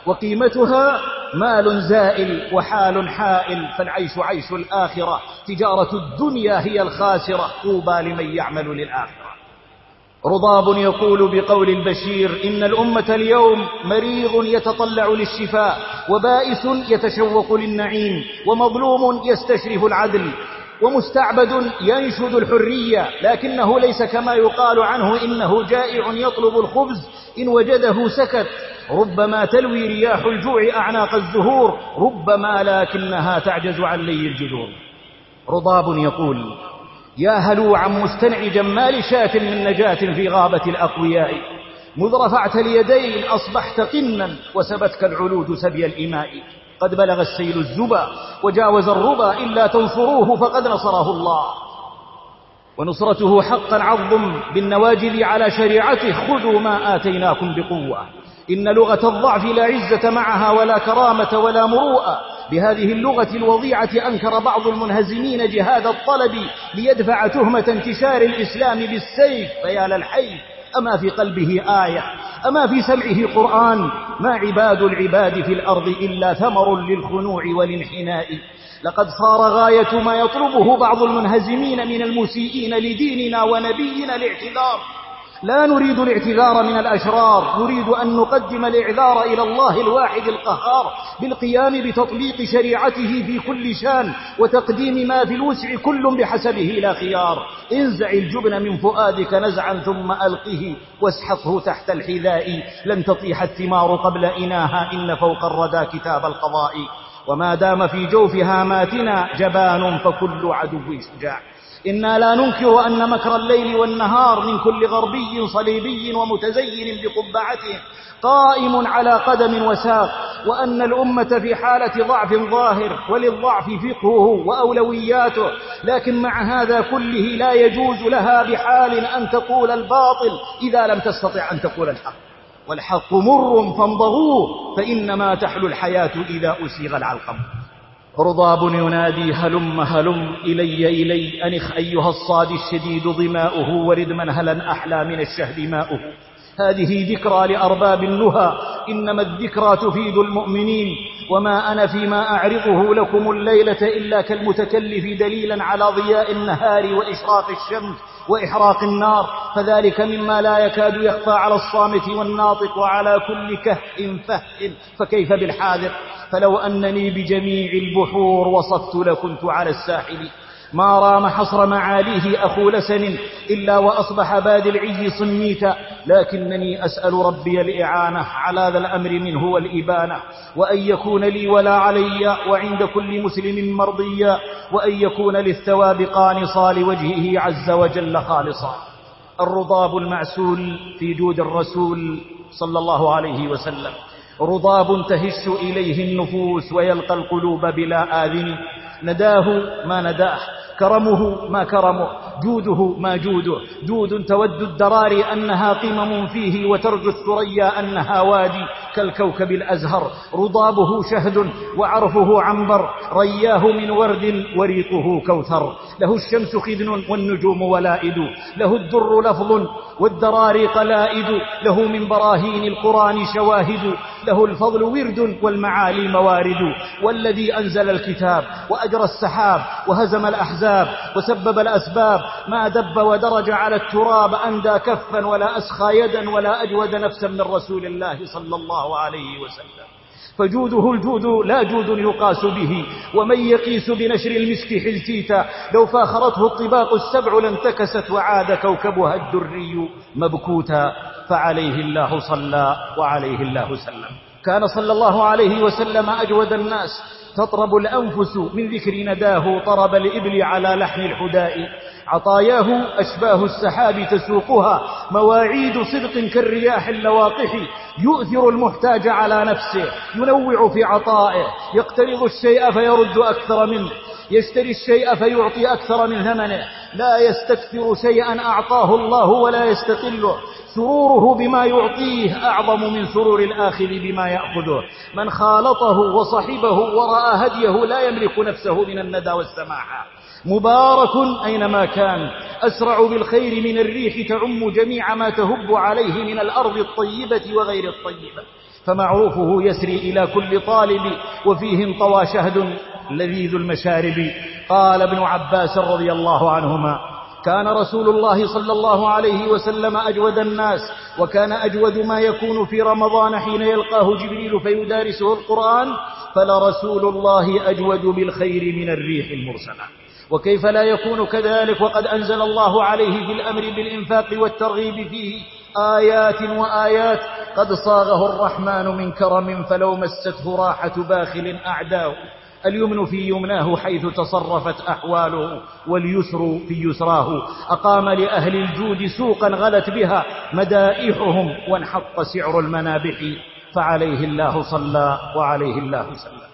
وقيمتها مال زائل وحال حائل، فالعيش عيش الآخرة، تجارة الدنيا هي الخاسرة، طوبى لمن يعمل للآخرة. رضاب يقول بقول البشير إن الأمة اليوم مريض يتطلع للشفاء، وبائس يتشوق للنعيم، ومظلوم يستشرف العدل، ومستعبد ينشد الحرية، لكنه ليس كما يقال عنه إنه جائع يطلب الخبز إن وجده سكت، ربما تلوي رياح الجوع أعناق الزهور، ربما لكنها تعجز عن لي الجذور. رضاب يقول: يا هلوعا مستنعجا ما لشاة من نجاة في غابة الأقوياء، مذ رفعت اليدين أصبحت قنا وسبتك العلود سبي الإماء. قد بلغ السيل الزبا وجاوز الربا، إلا تنصروه فقد نصره الله، ونصرته حقا عظم بالنواجذ على شريعته. خذوا ما آتيناكم بقوة، إن لغة الضعف لا عزة معها ولا كرامة ولا مروءة. بهذه اللغة الوضيعة أنكر بعض المنهزمين جهاد الطلب ليدفع تهمة انتشار الإسلام بالسيف. فيا للحي، أما في قلبه آية، أما في سمعه قرآن؟ ما عباد العباد في الأرض إلا ثمر للخنوع والانحناء. لقد صار غاية ما يطلبه بعض المنهزمين من المسيئين لديننا ونبينا الاعتذار. لا نريد الاعتذار من الأشرار، نريد أن نقدم الإعذار إلى الله الواحد القهار بالقيام بتطبيق شريعته في كل شان، وتقديم ما في الوسع كل بحسبه لا خيار. انزع الجبن من فؤادك نزعا ثم ألقه واسحقه تحت الحذاء، لن تطيح الثمار قبل إناها، إن فوق الردى كتاب القضاء. وما دام في جوف هاماتنا جبان فكل عدو شجاع. إنا لا ننكر أن مكر الليل والنهار من كل غربي صليبي ومتزين بقبعته قائم على قدم وساق، وأن الأمة في حالة ضعف ظاهر، وللضعف فقهه وأولوياته. لكن مع هذا كله لا يجوز لها بحال أن تقول الباطل إذا لم تستطع أن تقول الحق، والحق مر فامضغوه، فإنما تحلو الحياة إذا أسيغ العلقم. رضاب ينادي: هلم هلم إلي إلي، أنخ أيها الصاد الشديد ظماؤه، ورد منهلا أحلى من الشهد ماؤه. هذه ذكرى لأرباب النهى، إنما الذكرى تفيد المؤمنين. وما أنا فيما أعرضه لكم الليلة إلا كالمتكلف دليلا على ضياء النهار وإشراق الشمس وإحراق النار، فذلك مما لا يكاد يخفى على الصامت والناطق وعلى كل كهء فهء، فكيف بالحاذق؟ فلو أنني بجميع البحور وصفت لكنت على الساحل. ما رام حصر معاليه أخو لسن إلا وأصبح باد العي صميتا، لكنني أسأل ربي الإعانة على ذا الأمر منه والإبانة، وأن يكون لي ولا علي، وعند كل مسلم مرضيا، وأن يكون للثواب قانصا لوجهه عز وجل خالصا. الرضاب المعسول في جود الرسول صلى الله عليه وسلم، رضاب تهش إليه النفوس ويلقى القلوب بلا آذن. نداه ما نداه، كرمه ما كرمه، جوده ما جوده. جود تود الدراري أنها قمم فيه، وترجو الثريا أنها وادي كالكوكب الأزهر. رضابه شهد وعرفه عنبر، رياه من ورد وريقه كوثر. له الشمس خذن والنجوم ولائد، له الدر لفظ والدراري قلائد، له من براهين القرآن شواهد، له الفضل ورد والمعالي موارد. والذي أنزل الكتاب وأجرى السحاب وهزم الأحزاب وسبب الأسباب، ما دب ودرج على التراب أندى كفا ولا أسخى يدا ولا أجود نفسا من رسول الله صلى الله عليه وسلم. فجوده الجود لا جود يقاس به، ومن يقيس بنشر المسك حلتيتا، لو فاخرته الطباق السبع لانتكست وعاد كوكبها الدري مبكوتا. فعليه الله صلى وعليه الله سلم. كان صلى الله عليه وسلم أجود الناس، تطرب الأنفس من ذكر نداه، طرب الإبل على لحن الحداء. عطاياه أشباه السحاب تسوقها، مواعيد صدق كالرياح اللواقح. يؤثر المحتاج على نفسه، ينوع في عطائه، يقترض الشيء فيرد أكثر منه، يشتري الشيء فيعطي أكثر من ثمنه، لا يستكثر شيئا أعطاه الله ولا يستقله. سروره بما يعطيه أعظم من سرور الآخذ بما يأخذه. من خالطه وصحبه ورأى هديه لا يملك نفسه من الندى والسماحة. مبارك أينما كان، أسرع بالخير من الريح، تعم جميع ما تهب عليه من الأرض الطيبة وغير الطيبة. فمعروفه يسري إلى كل طالب، وفيه انطوى شهد لذيذ المشارب. قال ابن عباس رضي الله عنهما: كان رسول الله صلى الله عليه وسلم أجود الناس، وكان أجود ما يكون في رمضان حين يلقاه جبريل فيدارسه القرآن، فلرسول الله أجود بالخير من الريح المرسلة. وكيف لا يكون كذلك وقد أنزل الله عليه في الأمر بالإنفاق والترغيب فيه آيات وآيات قد صاغه الرحمن من كرم فلو مسته راحة باخل أعداه. اليمن في يمناه حيث تصرفت أحواله، واليسر في يسراه. أقام لأهل الجود سوقا غلت بها مدائحهم، وانحط سعر المنابح، فعليه الله صلى وعليه الله سلم.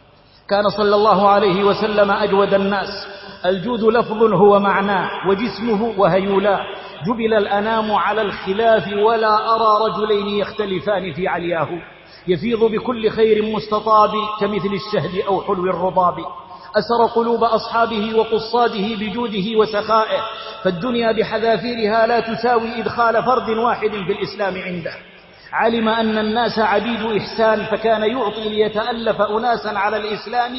كان صلى الله عليه وسلم أجود الناس. الجود لفظ هو معناه، وجسمه وهيولاه. جبل الأنام على الخلاف، ولا أرى رجلين يختلفان في علياه. يفيض بكل خير مستطاب، كمثل الشهد أو حلو الرضاب. أسر قلوب أصحابه وقصاده بجوده وسخائه، فالدنيا بحذافيرها لا تساوي إدخال فرد واحد في الإسلام عنده. علم أن الناس عبيد إحسان، فكان يعطي ليتألف أناسا على الإسلام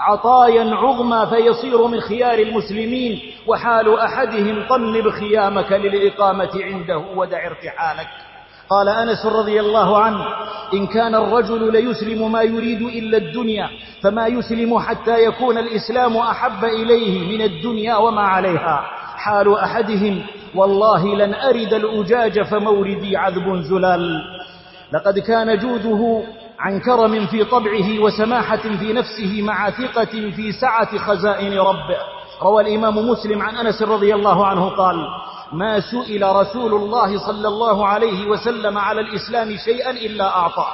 عطايا عظمى فيصير من خيار المسلمين. وحال أحدهم طنب خيامك للإقامة عنده ودع ارتحالك. قال أنس رضي الله عنه: إن كان الرجل ليسلم ما يريد إلا الدنيا، فما يسلم حتى يكون الإسلام أحب إليه من الدنيا وما عليها. حال أحدهم: والله لن أرد الأجاج فموردي عذب زلال. لقد كان جوده عن كرم في طبعه وسماحة في نفسه، مع ثقة في سعة خزائن ربه. روى الإمام مسلم عن أنس رضي الله عنه قال: ما سئل رسول الله صلى الله عليه وسلم على الإسلام شيئا إلا أعطاه.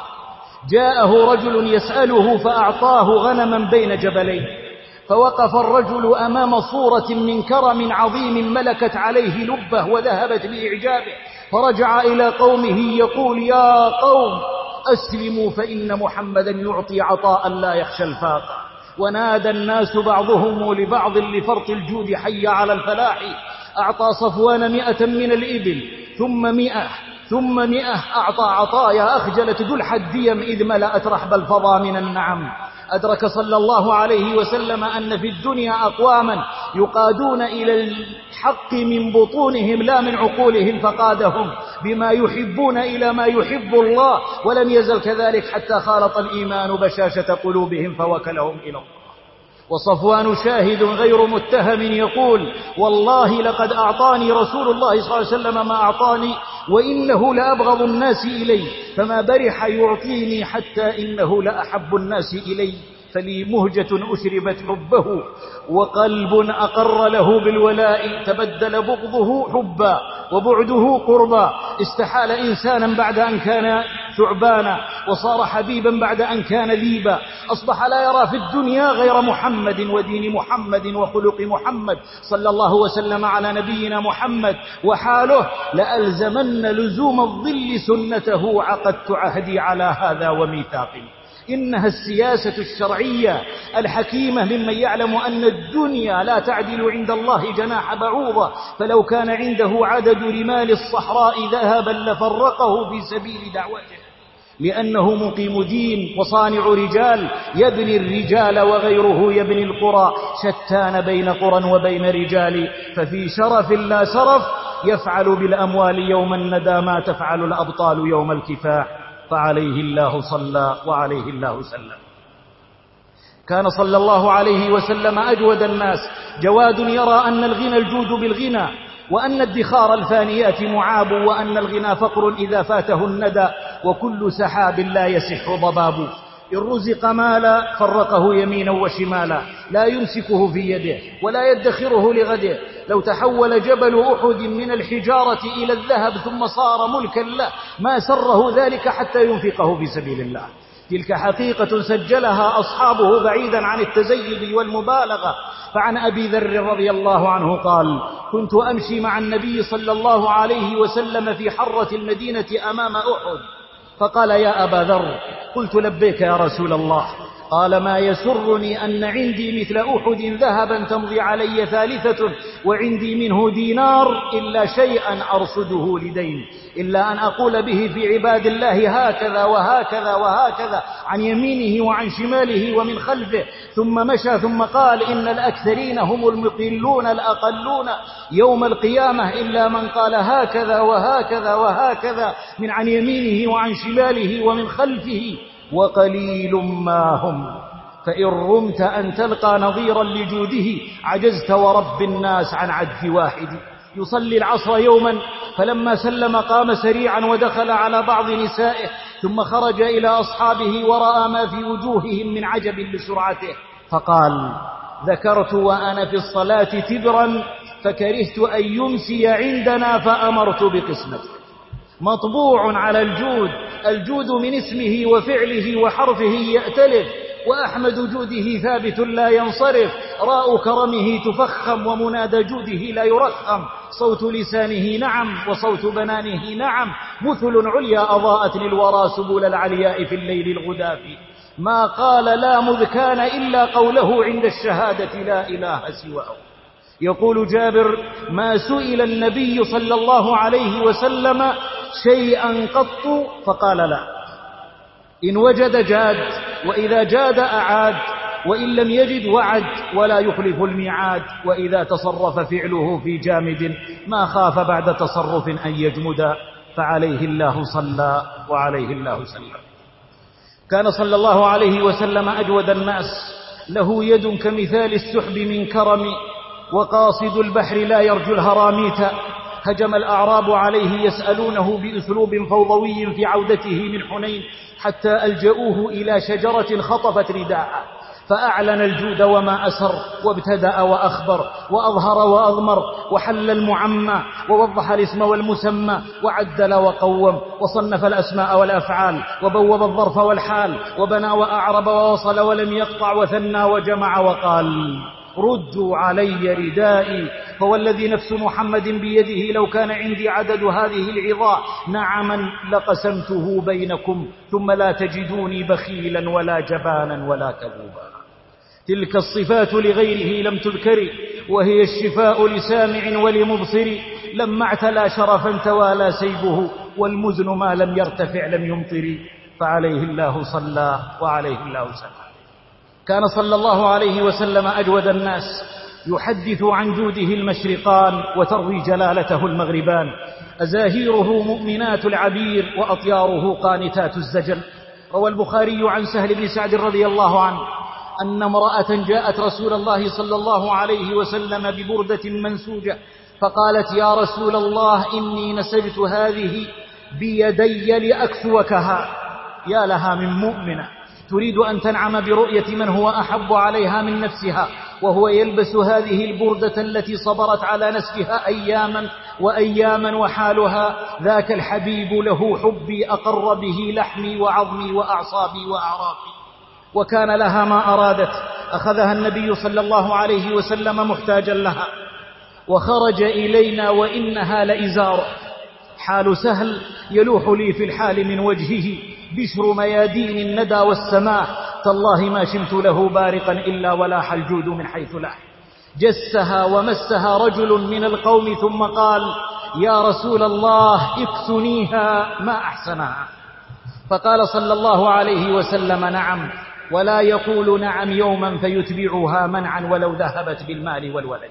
جاءه رجل يسأله فأعطاه غنما بين جبلين، فوقف الرجل أمام صورة من كرم عظيم ملكت عليه لبه وذهبت بإعجابه، فرجع إلى قومه يقول: يا قوم أسلموا فإن محمدا يعطي عطاء لا يخشى الفاق. ونادى الناس بعضهم لبعض لفرط الجود: حي على الفلاح. أعطى صفوان مئة من الإبل، ثم مئة، ثم مئة. أعطى عطايا أخجلت ذو الحديم إذ ملأت رحب الفضا من النعم. أدرك صلى الله عليه وسلم أن في الدنيا أقواما يقادون إلى الحق من بطونهم لا من عقولهم، فقادهم بما يحبون إلى ما يحب الله، ولم يزل كذلك حتى خالط الإيمان بشاشة قلوبهم فوكلهم إلى الله. وصفوان شاهد غير متهم يقول: والله لقد أعطاني رسول الله صلى الله عليه وسلم ما أعطاني، وإنه لأبغض الناس إلي، فما برح يعطيني حتى إنه لأحب الناس إلي. فلي مهجة أشربت حبه، وقلب أقر له بالولاء. تبدل بغضه حبا وبعده قربا. استحال إنسانا بعد أن كان ثعبانا، وصار حبيبا بعد أن كان ذيبا. أصبح لا يرى في الدنيا غير محمد ودين محمد وخلق محمد صلى الله وسلم على نبينا محمد. وحاله: لألزمن لزوم الظل سنته، عقدت عهدي على هذا وميثاقي. إنها السياسة الشرعية الحكيمة ممن يعلم أن الدنيا لا تعدل عند الله جناح بعوضة، فلو كان عنده عدد رمال الصحراء ذهبا لفرقه في سبيل دعوته، لأنه مقيم دين وصانع رجال، يبني الرجال وغيره يبني القرى. شتان بين قرى وبين رجال، ففي شرف لا سرف. يفعل بالأموال يوم الندى ما تفعل الأبطال يوم الكفاح، فعليه الله صلى وعليه الله سلم. كان صلى الله عليه وسلم أجود الناس. جواد يرى أن الغنى الجود بالغنى، وأن الدخار الفانيات معاب، وأن الغنى فقر إذا فاته الندى، وكل سحاب لا يسح ضباب. إن رزق مالا فرقه يمينا وشمالا، لا يمسكه في يده ولا يدخره لغده. لو تحول جبل أحد من الحجارة إلى الذهب ثم صار ملكا له ما سره ذلك حتى ينفقه في سبيل الله. تلك حقيقة سجلها أصحابه بعيدا عن التزيد والمبالغة. فعن أبي ذر رضي الله عنه قال: كنت أمشي مع النبي صلى الله عليه وسلم في حرة المدينة أمام أحد، فقال: يا أبا ذر. قلت: لبيك يا رسول الله. قال: ما يسرني أن عندي مثل أحد ذهبا تمضي علي ثالثة، وعندي منه دينار إلا شيئا أرصده لدين، إلا أن أقول به في عباد الله هكذا وهكذا وهكذا، عن يمينه وعن شماله ومن خلفه. ثم مشى ثم قال: إن الأكثرين هم المقلون الأقلون يوم القيامة، إلا من قال هكذا وهكذا وهكذا من عن يمينه وعن شماله ومن خلفه، وقليل ما هم. فإن رمت أن تلقى نظيرا لجوده عجزت ورب الناس عن عد واحد. يصلي العصر يوما، فلما سلم قام سريعا ودخل على بعض نسائه، ثم خرج إلى أصحابه ورأى ما في وجوههم من عجب لسرعته، فقال: ذكرت وأنا في الصلاة تبرا فكرهت أن يمسي عندنا فأمرت بقسمته. مطبوع على الجود، الجود من اسمه وفعله وحرفه يأتلف، وأحمد جوده ثابت لا ينصرف، راء كرمه تفخم ومنادى جوده لا يرخم، صوت لسانه نعم وصوت بنانه نعم، مثل عليا أضاءت للورى سبل العلياء في الليل الغداف، ما قال لا مذ كان إلا قوله عند الشهادة لا إله سواه. يقول جابر: ما سئل النبي صلى الله عليه وسلم شيئا قط فقال لا، إن وجد جاد، وإذا جاد أعاد، وإن لم يجد وعد ولا يخلف الميعاد، وإذا تصرف فعله في جامد ما خاف بعد تصرف أن يجمد، فعليه الله صلى وعليه الله سلم. كان صلى الله عليه وسلم أجود الناس، له يد كمثال السحب من كرم، وقاصد البحر لا يرجو الهراميت. هجم الأعراب عليه يسألونه بأسلوب فوضوي في عودته من حنين، حتى ألجأوه إلى شجرة خطفت رداءه، فأعلن الجود وما أسر، وابتدأ وأخبر، وأظهر وأضمر، وحل المعمى، ووضح الاسم والمسمى، وعدل وقوم، وصنف الأسماء والأفعال، وبوب الظرف والحال، وبنى وأعرب ووصل ولم يقطع، وثنى وجمع، وقال: ردوا علي ردائي، فوالذي نفس محمد بيده لو كان عندي عدد هذه العظاء نعما لقسمته بينكم، ثم لا تجدوني بخيلا ولا جبانا ولا كذوبا. تلك الصفات لغيره لم تذكر، وهي الشفاء لسامع ولمبصر، لما اعتلى شرفا توالى سيبه، والمزن ما لم يرتفع لم يمطر، فعليه الله صلى وعليه الله سلم. كان صلى الله عليه وسلم أجود الناس، يحدث عن جوده المشرقان وتروي جلالته المغربان، أزاهيره مؤمنات العبير، وأطياره قانتات الزجل. روى البخاري عن سهل بن سعد رضي الله عنه أن امرأة جاءت رسول الله صلى الله عليه وسلم ببردة منسوجة، فقالت: يا رسول الله، إني نسجت هذه بيدي لأكسوكها. يا لها من مؤمنة تريد أن تنعم برؤية من هو أحب عليها من نفسها، وهو يلبس هذه البردة التي صبرت على نسجها أياما وأياما، وحالها ذاك الحبيب له حبي أقر به لحمي وعظمي وأعصابي وأعرافي. وكان لها ما أرادت، أخذها النبي صلى الله عليه وسلم محتاجا لها، وخرج إلينا وإنها لإزار. حال سهل يلوح لي في الحال من وجهه، بشر ميادين الندى والسماء، تالله ما شمت له بارقا إلا ولاح الجود من حيث لاح. جسها ومسها رجل من القوم ثم قال: يا رسول الله، اكسنيها ما أحسنها. فقال صلى الله عليه وسلم: نعم، ولا يقول نعم يوما فيتبعها منعا ولو ذهبت بالمال والولد.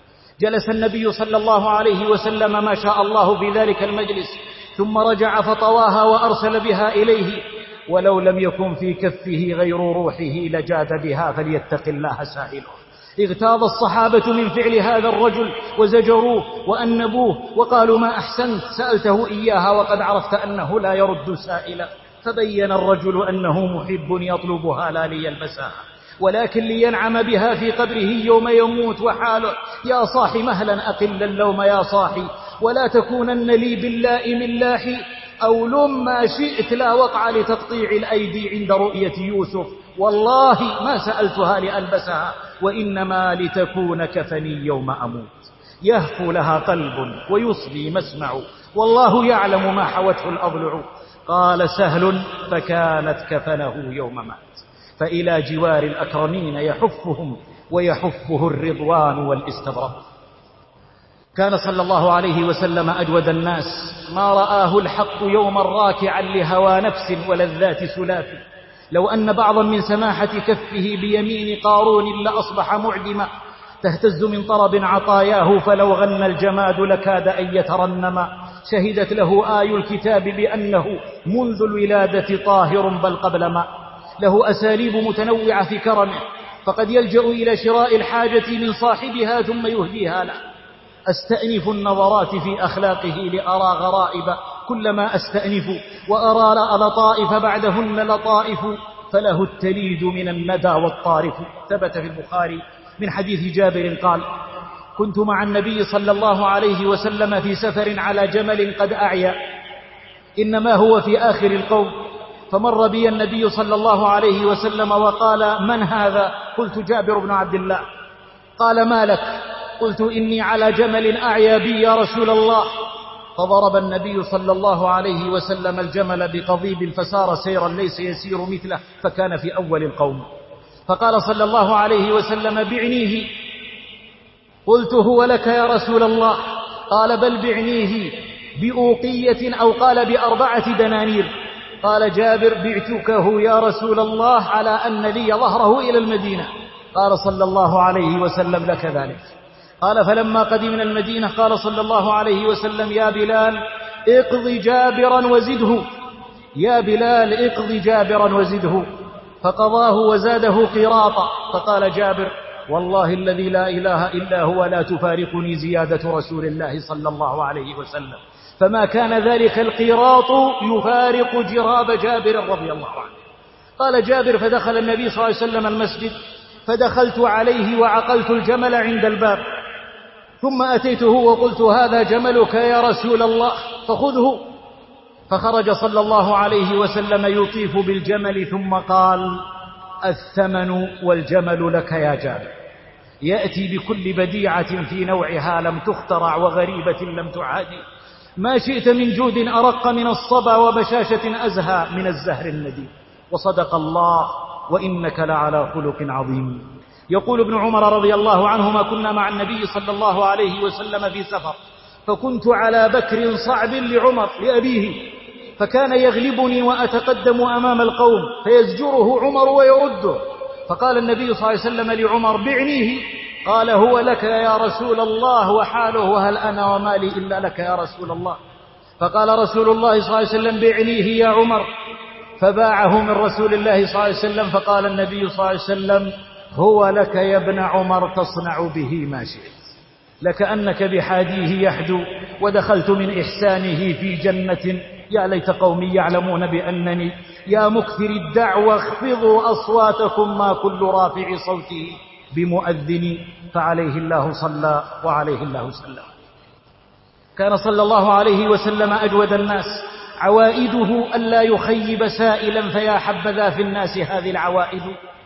جلس النبي صلى الله عليه وسلم ما شاء الله في ذلك المجلس، ثم رجع فطواها وأرسل بها إليه، ولو لم يكن في كفه غير روحه لجاد بها، فليتق الله سائله. اغتاظ الصحابة من فعل هذا الرجل وزجروه وأنبوه، وقالوا: ما أحسنت، سألته إياها وقد عرفت أنه لا يرد سائلا. فبين الرجل أنه محب يطلبها لا ليلبسها، ولكن لينعم بها في قبره يوم يموت، وحاله: يا صاحي مهلا أقل اللوم يا صاحي، ولا تكونن لي باللائم اللاحي، أو لم ما شئت لا وقع لتقطيع الأيدي عند رؤية يوسف، والله ما سألتها لألبسها، وإنما لتكون كفني يوم أموت. يهفو لها قلب ويصغي مسمع، والله يعلم ما حوته الأضلع. قال سهل: فكانت كفنه يوم مات، فإلى جوار الأكرمين يحفهم، ويحفه الرضوان والاستبراء. كان صلى الله عليه وسلم أجود الناس، ما رآه الحق يوما راكعا لهوى نفس ولذات سلاف. لو أن بعضا من سماحة كفه بيمين قارون لأصبح معدما، تهتز من طرب عطاياه، فلو غنى الجماد لكاد أن يترنما. شهدت له آي الكتاب بأنه منذ الولادة طاهر بل قبل ما. له أساليب متنوعة في كرمه، فقد يلجأ إلى شراء الحاجة من صاحبها ثم يهديها له. أستأنف النظرات في أخلاقه لأرى غرائب كلما أستأنف وأرى لطائف بعدهن لطائف فله التليد من الندى والطارف. ثبت في البخاري من حديث جابر قال: كنت مع النبي صلى الله عليه وسلم في سفر على جمل قد أعيا، إنما هو في آخر القوم، فمر بي النبي صلى الله عليه وسلم وقال: من هذا؟ قلت: جابر بن عبد الله. قال: ما لك؟ قلت: إني على جمل أعيا بي يا رسول الله. فضرب النبي صلى الله عليه وسلم الجمل بقضيب فسار سيرا ليس يسير مثله، فكان في أول القوم. فقال صلى الله عليه وسلم: بعنيه. قلت: هو لك يا رسول الله؟ قال: بل بعنيه بأوقية، أو قال بأربعة دنانير. قال جابر: بعتكه يا رسول الله على أن لي ظهره إلى المدينة. قال صلى الله عليه وسلم: لك ذلك. قال: فلما قدمنا المدينة قال صلى الله عليه وسلم: يا بلال اقض جابرا وزده، يا بلال اقض جابرا وزده. فقضاه وزاده قراطا. فقال جابر: والله الذي لا إله إلا هو لا تفارقني زيادة رسول الله صلى الله عليه وسلم. فما كان ذلك القراط يفارق جراب جابر رضي الله عنه. قال جابر: فدخل النبي صلى الله عليه وسلم المسجد، فدخلت عليه وعقلت الجمل عند الباب، ثم أتيته وقلت: هذا جملك يا رسول الله فخذه. فخرج صلى الله عليه وسلم يطيف بالجمل، ثم قال: الثمن والجمل لك يا جابر. يأتي بكل بديعة في نوعها لم تخترع وغريبة لم تعاد، ما شئت من جود أرق من الصبا وبشاشة أزهى من الزهر الندي. وصدق الله وإنك لعلى خلق عظيم. يقول ابن عمر رضي الله عنهما: كنا مع النبي صلى الله عليه وسلم في سفر، فكنت على بكر صعب لعمر لأبيه، فكان يغلبني وأتقدم أمام القوم فيزجره عمر ويرده. فقال النبي صلى الله عليه وسلم لعمر: بعنيه. قال: هو لك يا رسول الله وحاله، وهل أنا ومالي إلا لك يا رسول الله. فقال رسول الله صلى الله عليه وسلم: بعنيه يا عمر. فباعه من رسول الله صلى الله عليه وسلم. فقال النبي صلى الله عليه وسلم: هو لك يا ابن عمر، تصنع به ما شئت، لكأنك بحاديه يحدو، ودخلت من إحسانه في جنة. يا ليت قومي يعلمون بأنني يا مكثر الدعوة اخفضوا أصواتكم ما كل رافع صوته بمؤذن، فعليه الله صلى وعليه الله سلم. كان صلى الله عليه وسلم أجود الناس، عوائده ألا يخيب سائلا، فيا حبذا في الناس هذه العوائد.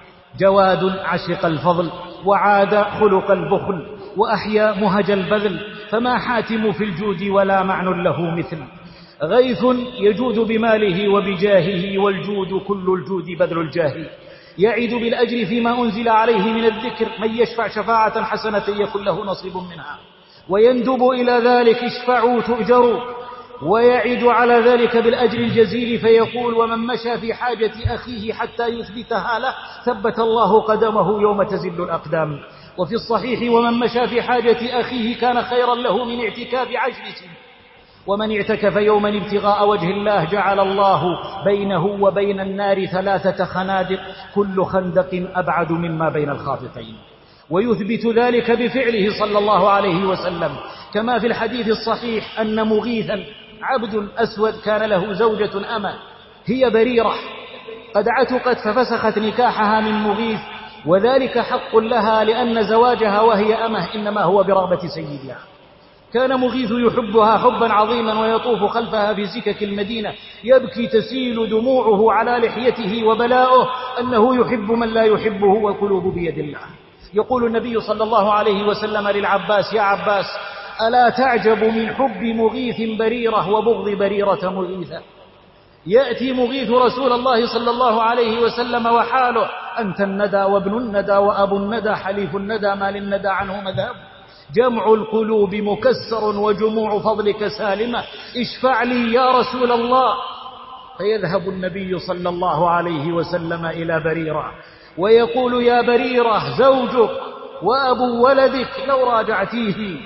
جواد عشق الفضل، وعاد خلق البخل، وأحيا مهج البذل، فما حاتم في الجود ولا معنى له مثل. غيث يجود بماله وبجاهه، والجود كل الجود بذل الجاه. يعد بالأجر فيما أنزل عليه من الذكر، من يشفع شفاعة حسنة يكن له نصيب منها، ويندب إلى ذلك: اشفعوا تؤجروا. ويعد على ذلك بالأجر الجزيل، فيقول: ومن مشى في حاجة أخيه حتى يثبتها له ثبت الله قدمه يوم تزل الأقدام. وفي الصحيح: ومن مشى في حاجة أخيه كان خيرا له من اعتكاف عشر سنين. ومن اعتكف يوما ابتغاء وجه الله جعل الله بينه وبين النار ثلاثة خنادق، كل خندق أبعد مما بين الخافقين. ويثبت ذلك بفعله صلى الله عليه وسلم، كما في الحديث الصحيح أن مغيثا عبد أسود كان له زوجة أمة، هي بريرة، قد عتقت ففسخت نكاحها من مغيث، وذلك حق لها لأن زواجها وهي أمه إنما هو برغبة سيدها. كان مغيث يحبها حبا عظيما، ويطوف خلفها في سكك المدينة يبكي تسيل دموعه على لحيته، وبلاؤه أنه يحب من لا يحبه، والقلوب بيد الله. يقول النبي صلى الله عليه وسلم للعباس: يا عباس، ألا تعجب من حب مغيث بريرة وبغض بريرة مغيثة؟ يأتي مغيث رسول الله صلى الله عليه وسلم وحاله: أنت الندى وابن الندى وأبو الندى حليف الندى، ما للندى عنه مذهب، جمع القلوب مكسر وجموع فضلك سالمة، اشفع لي يا رسول الله. فيذهب النبي صلى الله عليه وسلم إلى بريرة ويقول: يا بريرة، زوجك وأبو ولدك لو راجعتيه.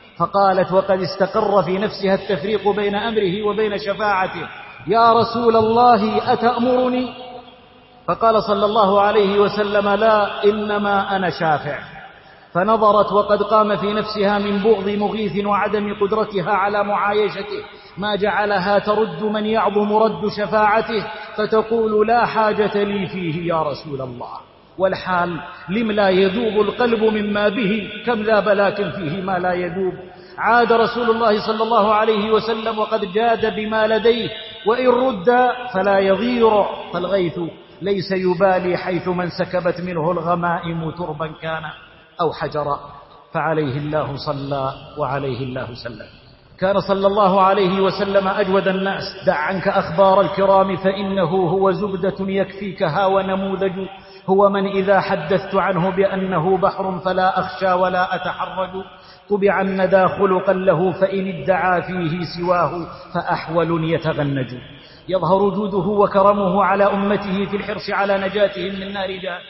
فقالت وقد استقر في نفسها التفريق بين أمره وبين شفاعته: يا رسول الله أتأمرني؟ فقال صلى الله عليه وسلم: لا، إنما أنا شافع. فنظرت وقد قام في نفسها من بغض مغيث وعدم قدرتها على معايشته ما جعلها ترد من يعظم رد شفاعته، فتقول لا حاجة لي فيه يا رسول الله، والحال لم لا يذوب القلب مما به، كم ذاب لكن فيه ما لا يذوب. عاد رسول الله صلى الله عليه وسلم وقد جاد بما لديه، وإن رد فلا يضير، فالغيث ليس يبالي حيث من سكبت منه الغمائم تربا كان أو حجرا، فعليه الله صلى وعليه الله سلم. كان صلى الله عليه وسلم أجود الناس. دع عنك أخبار الكرام فإنه هو زبدة يكفيكها ونموذج، هو من إذا حدثت عنه بأنه بحر فلا أخشى ولا أتحرج، طبع الندى خلقا له فإن ادعى فيه سواه فأحول يتغنج. يظهر جوده وكرمه على أمته في الحرص على نجاتهم من نار جهنم،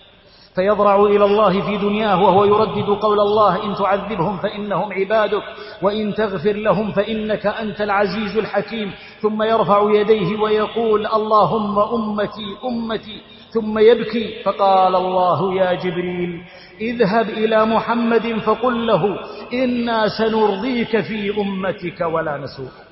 فيضرع إلى الله في دنياه وهو يردد قول الله إن تعذبهم فإنهم عبادك وإن تغفر لهم فإنك أنت العزيز الحكيم، ثم يرفع يديه ويقول اللهم أمتي أمتي، ثم يبكي، فقال الله يا جبريل اذهب إلى محمد فقل له إنا سنرضيك في أمتك ولا نسوءك.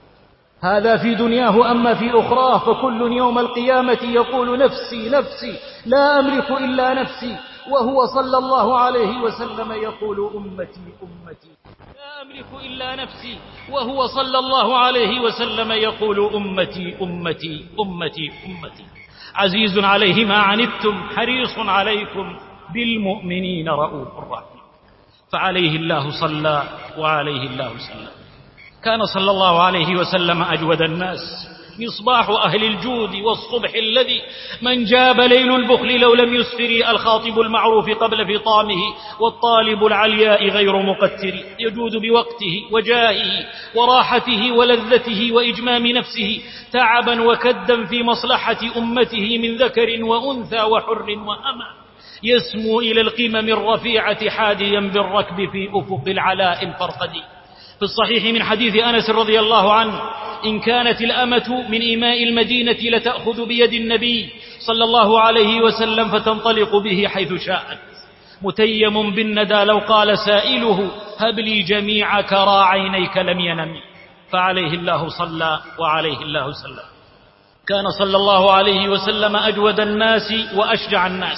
هذا في دنياه، أما في أخراه فكل يوم القيامة يقول نفسي نفسي لا أملك إلا نفسي، وهو صلى الله عليه وسلم يقول أمتي أمتي لا أملك إلا نفسي، وهو صلى الله عليه وسلم يقول أمتي أمتي أمتي أمتي. عزيز عليه ما عنتم حريص عليكم بالمؤمنين رؤوف رحيم، فعليه الله صلى وعليه الله سلم. كان صلى الله عليه وسلم أجود الناس، مصباح أهل الجود والصبح الذي من جاب ليل البخل لو لم يسفر، الخاطب المعروف قبل فطامه والطالب العلياء غير مقتر، يجود بوقته وجاهه وراحته ولذته وإجمام نفسه تعبا وكدا في مصلحة أمته من ذكر وأنثى وحر وأمة، يسمو إلى القمم الرفيعة حاديا بالركب في أفق العلاء الفرقدي. في الصحيح من حديث أنس رضي الله عنه إن كانت الأمة من إماء المدينة لتأخذ بيد النبي صلى الله عليه وسلم فتنطلق به حيث شاءت، متيم بالندى لو قال سائله هب لي جميع كرى عينيك لم ينم، فعليه الله صلى وعليه الله سلم. كان صلى الله عليه وسلم أجود الناس وأشجع الناس،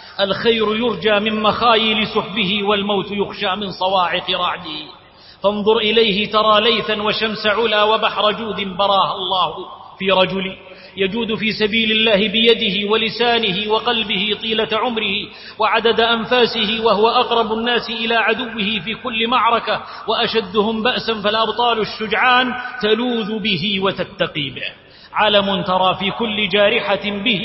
الخير يرجى من مخايل سحبه والموت يخشى من صواعق رعده، فانظر إليه ترى ليثا وشمس علا وبحر جود براها الله في رجل، يجود في سبيل الله بيده ولسانه وقلبه طيلة عمره وعدد أنفاسه، وهو أقرب الناس إلى عدوه في كل معركة وأشدهم بأسا، فالأبطال الشجعان تلوذ به وتتقي به، علم ترى في كل جارحة به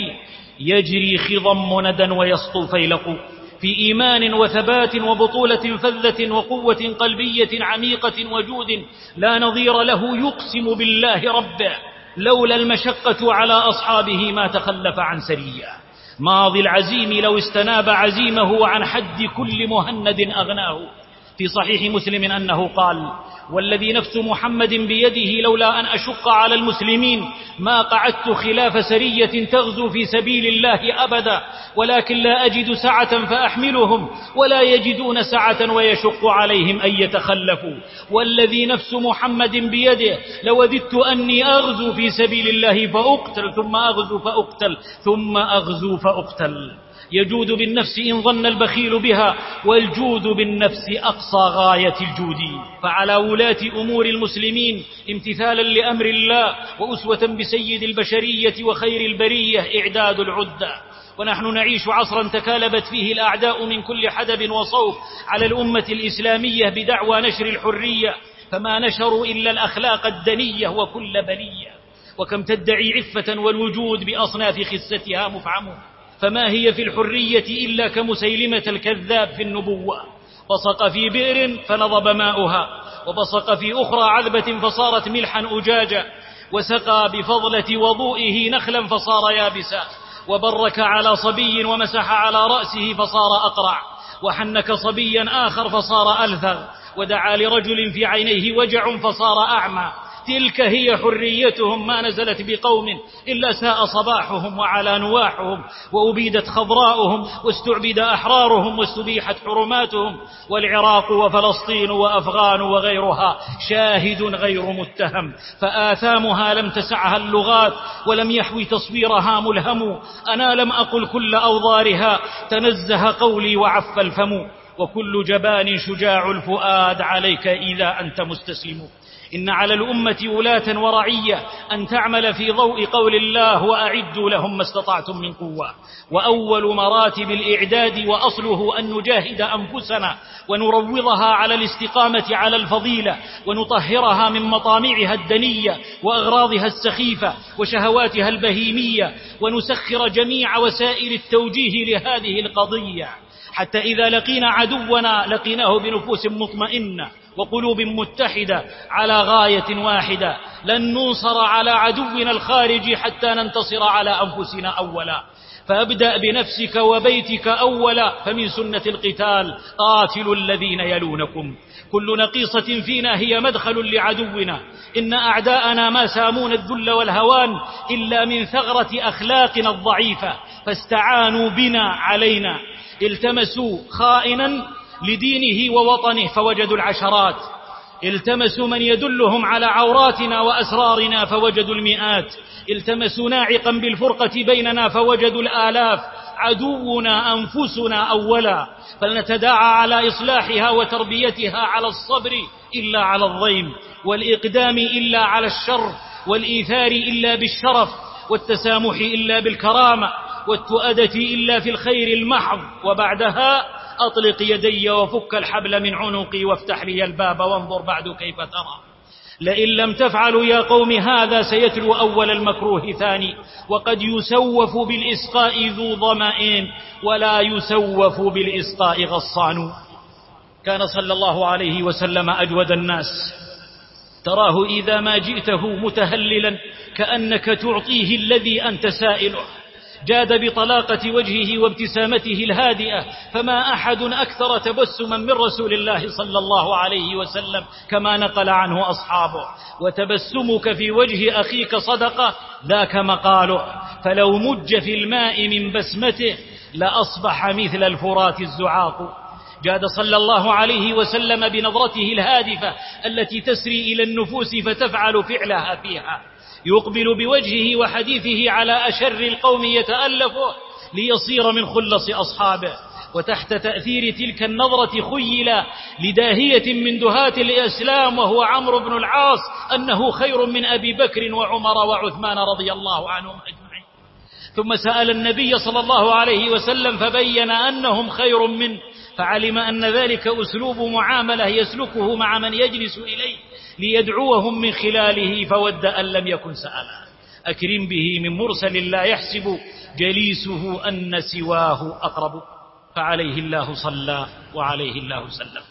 يجري خضم ندى ويسطو فيلق، في إيمان وثبات وبطولة فذة وقوة قلبية عميقة وجود لا نظير له، يقسم بالله ربه لولا المشقة على أصحابه ما تخلف عن سرية، ماضي العزيم لو استناب عزيمه وعن حد كل مهند أغناه. في صحيح مسلم أنه قال والذي نفس محمد بيده لولا أن أشق على المسلمين ما قعدت خلاف سرية تغزو في سبيل الله أبدا، ولكن لا أجد سعة فأحملهم ولا يجدون سعة ويشق عليهم أن يتخلفوا، والذي نفس محمد بيده لوددت أني أغزو في سبيل الله فأقتل ثم أغزو فأقتل ثم أغزو فأقتل. يجود بالنفس إن ظن البخيل بها، والجود بالنفس أقصى غاية الجود، فعلى ولاة أمور المسلمين امتثالا لأمر الله وأسوة بسيد البشرية وخير البرية إعداد العدة. ونحن نعيش عصرا تكالبت فيه الأعداء من كل حدب وصوب على الأمة الإسلامية بدعوى نشر الحرية، فما نشروا إلا الأخلاق الدنية وكل بلية، وكم تدعي عفة والوجود بأصناف خستها مفعمه، فما هي في الحرية إلا كمسيلمة الكذاب في النبوة، بصق في بئر فنضب ماؤها، وبصق في أخرى عذبة فصارت ملحا أجاجا، وسقى بفضلة وضوئه نخلا فصار يابسا، وبرك على صبي ومسح على رأسه فصار أقرع، وحنك صبيا آخر فصار ألثغ، ودعا لرجل في عينيه وجع فصار أعمى، تلك هي حريتهم، ما نزلت بقوم إلا ساء صباحهم وعلى نواحهم، وأبيدت خضراؤهم واستعبد أحرارهم واستبيحت حرماتهم. والعراق وفلسطين وأفغان وغيرها شاهد غير متهم، فآثامها لم تسعها اللغات ولم يحوي تصويرها ملهم. أنا لم أقل كل أوضارها، تنزه قولي وعف الفم. وكل جبان شجاع الفؤاد عليك إذا أنت مستسلم. إن على الأمة ولاة ورعية أن تعمل في ضوء قول الله وأعدوا لهم ما استطعتم من قوة. وأول مراتب الإعداد وأصله أن نجاهد أنفسنا ونروضها على الاستقامة على الفضيلة، ونطهرها من مطامعها الدنية وأغراضها السخيفة وشهواتها البهيمية، ونسخر جميع وسائل التوجيه لهذه القضية، حتى إذا لقينا عدونا لقيناه بنفوس مطمئنة وقلوب متحدة على غاية واحدة. لن ننصر على عدونا الخارجي حتى ننتصر على أنفسنا أولا. فأبدأ بنفسك وبيتك أولا، فمن سنة القتال قاتلوا الذين يلونكم. كل نقيصة فينا هي مدخل لعدونا. إن أعداءنا ما سامون الذل والهوان إلا من ثغرة أخلاقنا الضعيفة، فاستعانوا بنا علينا. التمسوا خائنا لدينه ووطنه فوجدوا العشرات، التمسوا من يدلهم على عوراتنا وأسرارنا فوجدوا المئات، التمسوا ناعقا بالفرقة بيننا فوجدوا الآلاف. عدونا أنفسنا أولا، فلنتداعى على إصلاحها وتربيتها على الصبر إلا على الضيم، والإقدام إلا على الشر، والإيثار إلا بالشرف، والتسامح إلا بالكرامة، والتؤدة إلا في الخير المحض. وبعدها أطلق يدي وفك الحبل من عنقي وافتح لي الباب وانظر بعد كيف ترى. لئن لم تفعلوا يا قوم هذا سيتلو أول المكروه ثاني، وقد يسوف بالإسقاء ذو ظمأ ولا يسوف بالإسقاء غصان. كان صلى الله عليه وسلم أجود الناس، تراه إذا ما جئته متهللا كأنك تعطيه الذي أنت سائله. جاد بطلاقة وجهه وابتسامته الهادئة، فما أحد أكثر تبسما من رسول الله صلى الله عليه وسلم كما نقل عنه أصحابه. وتبسمك في وجه أخيك صدقة ذاك مقاله، فلو مج في الماء من بسمته لأصبح مثل الفرات الزعاق. جاد صلى الله عليه وسلم بنظرته الهادفة التي تسري إلى النفوس فتفعل فعلها فيها. يقبل بوجهه وحديثه على أشر القوم يتألفه ليصير من خلص أصحابه. وتحت تأثير تلك النظرة خيل لداهية من دهاة الإسلام وهو عمرو بن العاص أنه خير من أبي بكر وعمر وعثمان رضي الله عنهم أجمعين. ثم سأل النبي صلى الله عليه وسلم فبين أنهم خير منه، فعلم أن ذلك أسلوب معاملة يسلكه مع من يجلس إليه ليدعوهم من خلاله، فود أن لم يكن سألا. أكرم به من مرسل لا يحسب جليسه أن سواه أقرب، فعليه الله صلى وعليه الله سلم.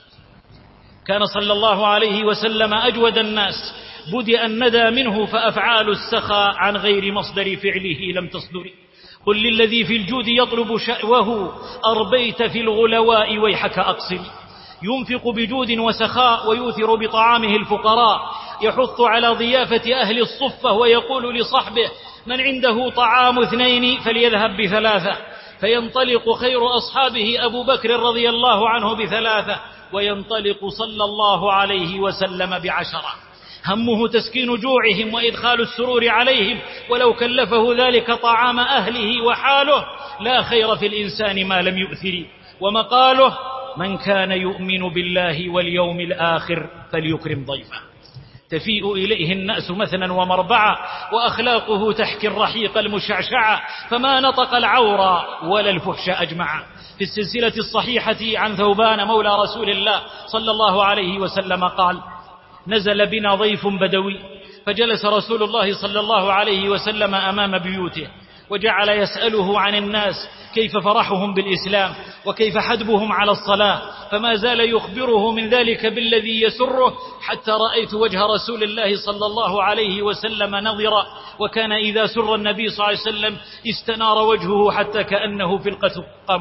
كان صلى الله عليه وسلم أجود الناس، بدأ الندى منه فأفعال السخاء عن غير مصدر فعله لم تصدر. قل للذي في الجود يطلب شأوه أربيت في الغلواء ويحك أقصر. ينفق بجود وسخاء ويؤثر بطعامه الفقراء، يحث على ضيافة أهل الصفة ويقول لصحبه من عنده طعام اثنين فليذهب بثلاثة، فينطلق خير أصحابه أبو بكر رضي الله عنه بثلاثة، وينطلق صلى الله عليه وسلم بعشرة. همه تسكين جوعهم وإدخال السرور عليهم، ولو كلفه ذلك طعام أهله وحاله لا خير في الإنسان ما لم يؤثر. ومقاله من كان يؤمن بالله واليوم الآخر فليكرم ضيفه. تفيء إليه الناس مثلا ومربعا، وأخلاقه تحكي الرحيق المشعشعة، فما نطق العورى ولا الفحش أجمعا. في السلسلة الصحيحة عن ثوبان مولى رسول الله صلى الله عليه وسلم قال: نزل بنا ضيف بدوي، فجلس رسول الله صلى الله عليه وسلم أمام بيوته، وجعل يسأله عن الناس كيف فرحهم بالإسلام وكيف حدبهم على الصلاة، فما زال يخبره من ذلك بالذي يسره، حتى رأيت وجه رسول الله صلى الله عليه وسلم نظرا، وكان إذا سر النبي صلى الله عليه وسلم استنار وجهه حتى كأنه فلقة قمر.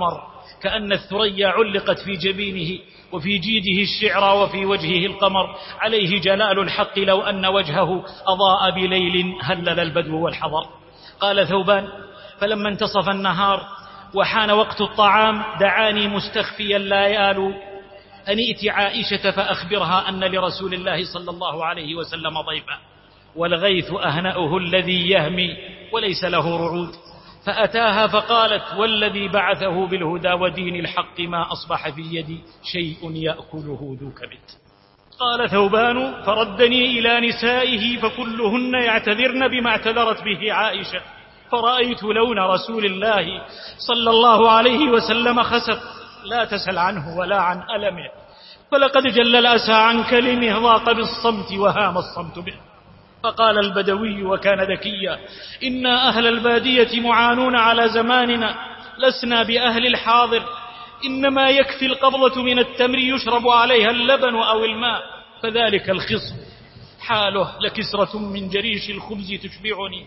كأن الثريا علقت في جبينه وفي جيده الشعرى وفي وجهه القمر، عليه جلال الحق لو أن وجهه أضاء بليل هلل البدو والحضر. قال ثوبان: فلما انتصف النهار وحان وقت الطعام دعاني مستخفيا لا يال أن ائت عائشة فأخبرها أن لرسول الله صلى الله عليه وسلم ضيفا، والغيث أهنأه الذي يهمي وليس له رعود. فأتاها فقالت: والذي بعثه بالهدى ودين الحق ما أصبح في يدي شيء يأكله ذو كبد. قال ثوبان: فردني إلى نسائه فكلهن يعتذرن بما اعتذرت به عائشة، فرأيت لون رسول الله صلى الله عليه وسلم خسف، لا تسل عنه ولا عن ألمه، فلقد جل الأسى عن كلمه، ضاق بالصمت وهام الصمت به. فقال البدوي وكان ذكيا: إنا أهل البادية معانون على زماننا، لسنا بأهل الحاضر، إنما يكفي القبضة من التمر يشرب عليها اللبن أو الماء، فذلك الخصم حاله لكسرة من جريش الخبز تشبعني،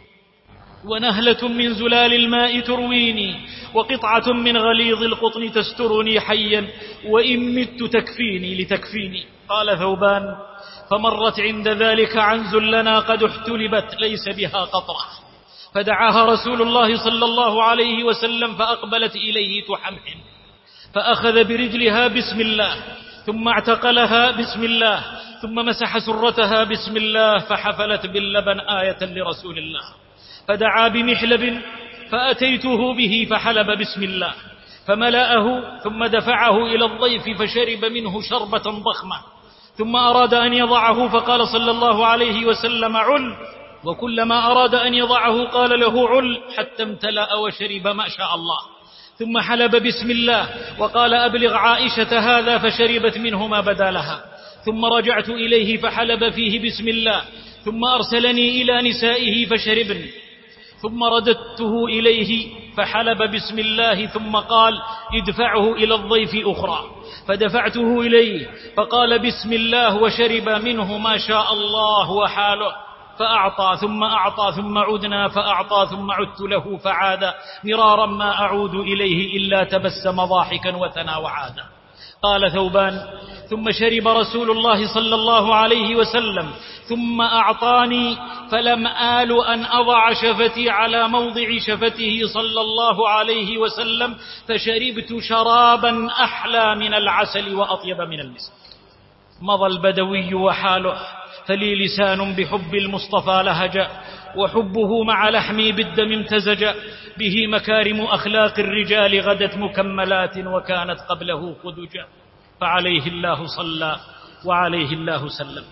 ونهلة من زلال الماء ترويني، وقطعة من غليظ القطن تسترني حيا، وإن مت تكفيني لتكفيني. قال ثوبان: فمرت عند ذلك عنز لنا قد احتلبت ليس بها قطرة، فدعاها رسول الله صلى الله عليه وسلم فأقبلت إليه تحمحم، فأخذ برجلها بسم الله، ثم اعتقلها بسم الله، ثم مسح سرتها بسم الله، فحفلت باللبن آية لرسول الله. فدعا بمحلب فأتيته به فحلب بسم الله، فملأه ثم دفعه إلى الضيف فشرب منه شربة ضخمة، ثم أراد أن يضعه فقال صلى الله عليه وسلم: عل، وكلما أراد أن يضعه قال له: عل، حتى امتلأ وشرب ما شاء الله. ثم حلب بسم الله وقال: أبلغ عائشة هذا، فشربت منه ما بدا لها. ثم رجعت إليه فحلب فيه بسم الله، ثم أرسلني إلى نسائه فشربن، ثم رددته إليه فحلب بسم الله، ثم قال: ادفعه إلى الضيف أخرى، فدفعته إليه فقال بسم الله وشرب منه ما شاء الله وحاله، فأعطى ثم أعطى ثم عدنا فأعطى ثم عدت له فعاد، مرارا ما أعود إليه إلا تبسم ضاحكا وثنى وعادا. قال ثوبان: ثم شرب رسول الله صلى الله عليه وسلم ثم أعطاني، فلم آل أن أضع شفتي على موضع شفته صلى الله عليه وسلم، فشربت شرابا أحلى من العسل وأطيب من المسك. مضى البدوي وحاله، فلي لسان بحب المصطفى لهج، وحبه مع لحمي بالدم امتزج، به مكارم أخلاق الرجال غدت مكملات، وكانت قبله خدجا، فعليه الله صلى وعليه الله سلم.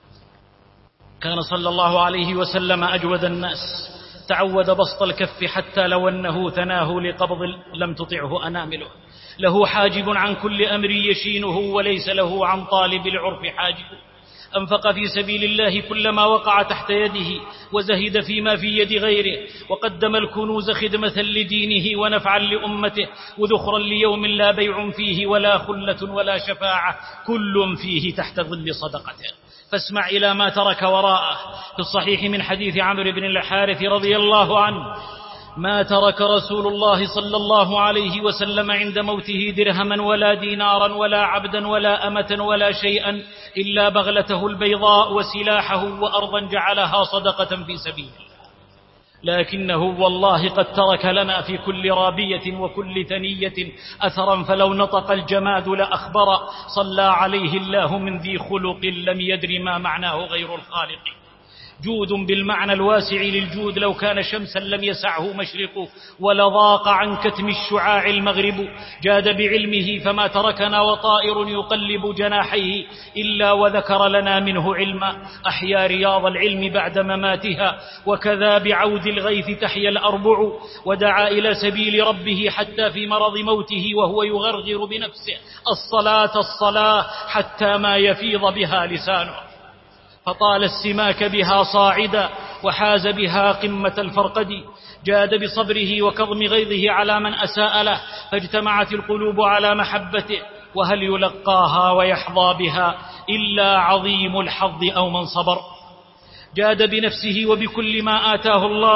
كان صلى الله عليه وسلم أجود الناس، تعود بسط الكف حتى لو أنه ثناه لقبض لم تطعه أنامله، له حاجب عن كل أمر يشينه، وليس له عن طالب العرف حاجب. أنفق في سبيل الله كلما وقع تحت يده، وزهد فيما في يد غيره، وقدم الكنوز خدمة لدينه ونفعا لأمته، وذخرا ليوم لا بيع فيه ولا خلة ولا شفاعة، كل فيه تحت ظل صدقته. فاسمع إلى ما ترك وراءه. في الصحيح من حديث عمرو بن الحارث رضي الله عنه: ما ترك رسول الله صلى الله عليه وسلم عند موته درهما ولا دينارا ولا عبدا ولا أمة ولا شيئا إلا بغلته البيضاء وسلاحه وأرضا جعلها صدقة في سبيل الله، لكنه والله قد ترك لنا في كل رابية وكل ثنية أثرا، فلو نطق الجماد لأخبر، صلى عليه الله من ذي خلق لم يدر ما معناه غير الخالق. جود بالمعنى الواسع للجود، لو كان شمسا لم يسعه مشرقه، ولضاق عن كتم الشعاع المغرب. جاد بعلمه فما تركنا وطائر يقلب جناحيه إلا وذكر لنا منه علما، أحيا رياض العلم بعد مماتها، وكذا بعود الغيث تحيا الأربع. ودعا إلى سبيل ربه حتى في مرض موته وهو يغرغر بنفسه: الصلاة الصلاة، حتى ما يفيض بها لسانه، فطال السماك بها صاعدا، وحاز بها قمة الفرقد. جاد بصبره وكظم غيظه على من أساء له، فاجتمعت القلوب على محبته، وهل يلقاها ويحظى بها إلا عظيم الحظ أو من صبر. جاد بنفسه وبكل ما آتاه الله،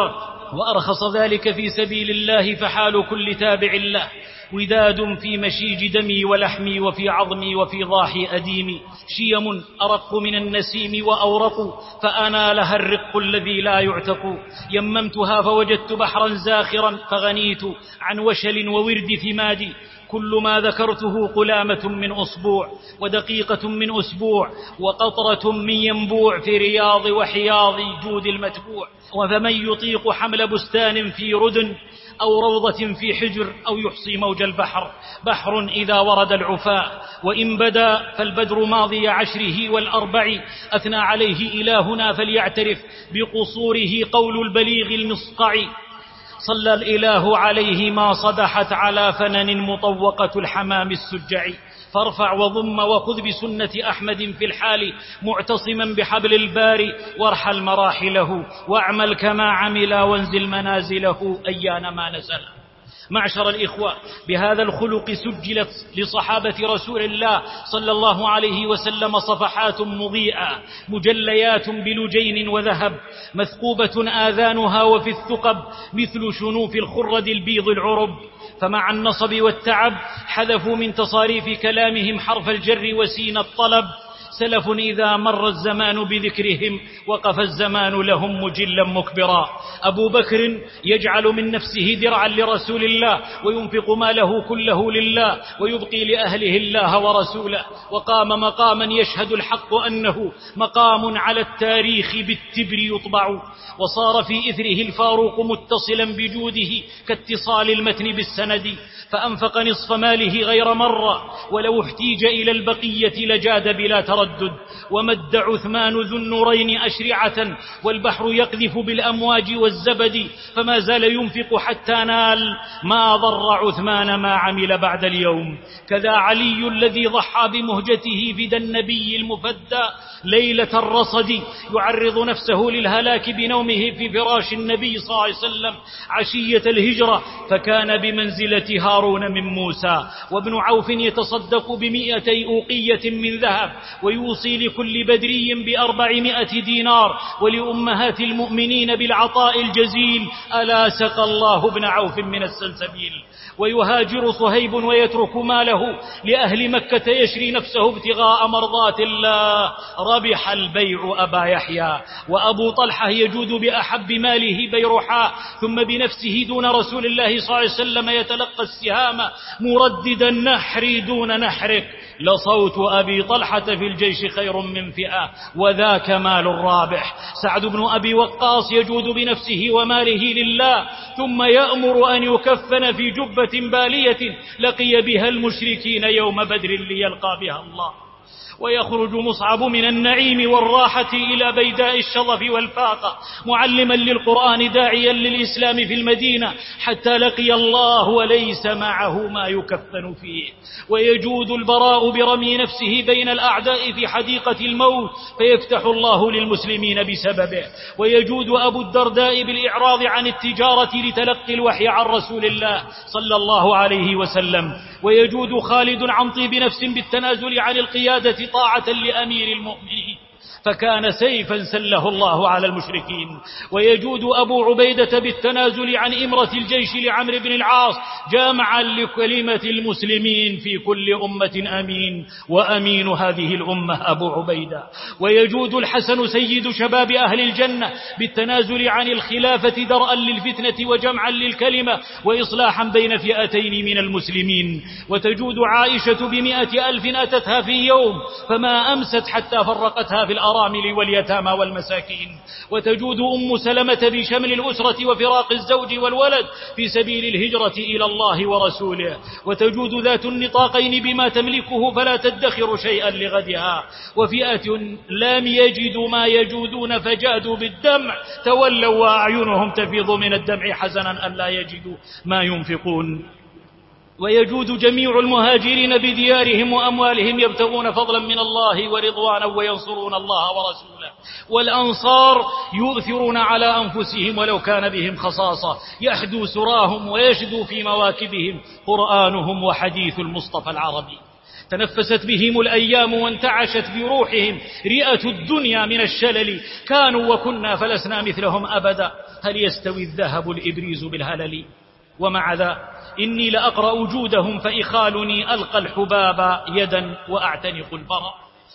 وأرخص ذلك في سبيل الله، فحال كل تابع له وداد في مشيج دمي ولحمي وفي عظمي وفي ضاحي أديمي، شيم أرق من النسيم وأورق، فأنا لها الرق الذي لا يعتق. يممتها فوجدت بحرا زاخرا، فغنيت عن وشل وورد ثمادي، كل ما ذكرته قلامة من أصبوع ودقيقة من أسبوع وقطرة من ينبوع، في رياض وحياض جود المتبوع. وفمن يطيق حمل بستان في ردن أو روضة في حجر أو يحصي موج البحر، بحر إذا ورد العفاء وإن بدا فالبدر ماضي عشره والأربع، أثنى عليه إلهنا فليعترف بقصوره قول البليغ المصقع. صلى الإله عليه ما صدحت على فنن مطوقة الحمام السجع، فارفع وضم وخذ بسنة أحمد في الحال، معتصما بحبل الباري وارحل مراحله، واعمل كما عمل وانزل منازله أيان ما نزل. معشر الإخوة، بهذا الخلق سجلت لصحابة رسول الله صلى الله عليه وسلم صفحات مضيئة مجليات بلجين وذهب، مثقوبة آذانها وفي الثقب مثل شنوف الخرد البيض العرب. فمع النصب والتعب حذفوا من تصاريف كلامهم حرف الجر وسين الطلب، سلف إذا مر الزمان بذكرهم وقف الزمان لهم مجلا مكبرا. أبو بكر يجعل من نفسه درعا لرسول الله وينفق ماله كله لله ويبقي لأهله الله ورسوله، وقام مقاما يشهد الحق أنه مقام على التاريخ بالتبر يطبع، وصار في إثره الفاروق متصلا بجوده كاتصال المتن بالسند، فأنفق نصف ماله غير مرة، ولو احتيج إلى البقية لجاد بلا تردد. ومد عثمان ذو النورين أشرعة والبحر يقذف بالأمواج والزبد، فما زال ينفق حتى نال ما ضر عثمان ما عمل بعد اليوم. كذا علي الذي ضحى بمهجته فدى النبي المفدى ليلة الرصد، يعرض نفسه للهلاك بنومه في فراش النبي صلى الله عليه وسلم عشية الهجرة، فكان بمنزلة هارون من موسى. وابن عوف يتصدق بمئتي أوقية من ذهب ويوصي لكل بدري بأربعمائة دينار، ولأمهات المؤمنين بالعطاء الجزيل. ألا سقى الله ابن عوف من السلسبيل. ويهاجر صهيب ويترك ماله لأهل مكة يشري نفسه ابتغاء مرضات الله، ربح البيع أبا يحيى. وأبو طلحة يجود بأحب ماله بيرحاء، ثم بنفسه دون رسول الله صلى الله عليه وسلم يتلقى السهام مرددا نحري دون نحرك، لصوت أبي طلحة في الجيش خير من فئة، وذاك مال الرابح. سعد بن أبي وقاص يجود بنفسه وماله لله، ثم يأمر أن يكفن في جبة بالية لقي بها المشركين يوم بدر ليلقى بها الله. ويخرج مصعب من النعيم والراحة إلى بيداء الشظف والفاقة معلما للقرآن داعيا للإسلام في المدينة، حتى لقي الله وليس معه ما يكفن فيه. ويجود البراء برمي نفسه بين الأعداء في حديقة الموت فيفتح الله للمسلمين بسببه. ويجود أبو الدرداء بالإعراض عن التجارة لتلقي الوحي عن رسول الله صلى الله عليه وسلم. ويجود خالد عن طيب نفس بالتنازل عن القيادة طاعة لأمير المؤمنين، فكان سيفا سله الله على المشركين. ويجود أبو عبيدة بالتنازل عن إمرة الجيش لعمرو بن العاص جامعا لكلمة المسلمين في كل أمة أمين، وأمين هذه الأمة أبو عبيدة. ويجود الحسن سيد شباب أهل الجنة بالتنازل عن الخلافة درءا للفتنة وجمعا للكلمة وإصلاحا بين فئتين من المسلمين. وتجود عائشة بمئة ألف أتتها في يوم فما أمست حتى فرقتها في الأرض الأرامل واليتامى والمساكين. وتجود أم سلمة بشمل الأسرة وفراق الزوج والولد في سبيل الهجرة إلى الله ورسوله. وتجود ذات النطاقين بما تملكه فلا تدخر شيئا لغدها. وفئة لم يجدوا ما يجودون فجادوا بالدمع تولوا وأعينهم تفيض من الدمع حزنا أن لا يجدوا ما ينفقون. ويجود جميع المهاجرين بديارهم وأموالهم يبتغون فضلا من الله ورضوانا وينصرون الله ورسوله. والأنصار يؤثرون على أنفسهم ولو كان بهم خصاصة، يحدو سراهم ويشدو في مواكبهم قرآنهم وحديث المصطفى العربي. تنفست بهم الأيام وانتعشت بروحهم رئة الدنيا من الشلل، كانوا وكنا فلسنا مثلهم أبدا، هل يستوي الذهب الإبريز بالهلل؟ ومع ذا إني لأقرأ وجودهم فإخالني ألقى الحباب يدا وأعتنق البرى.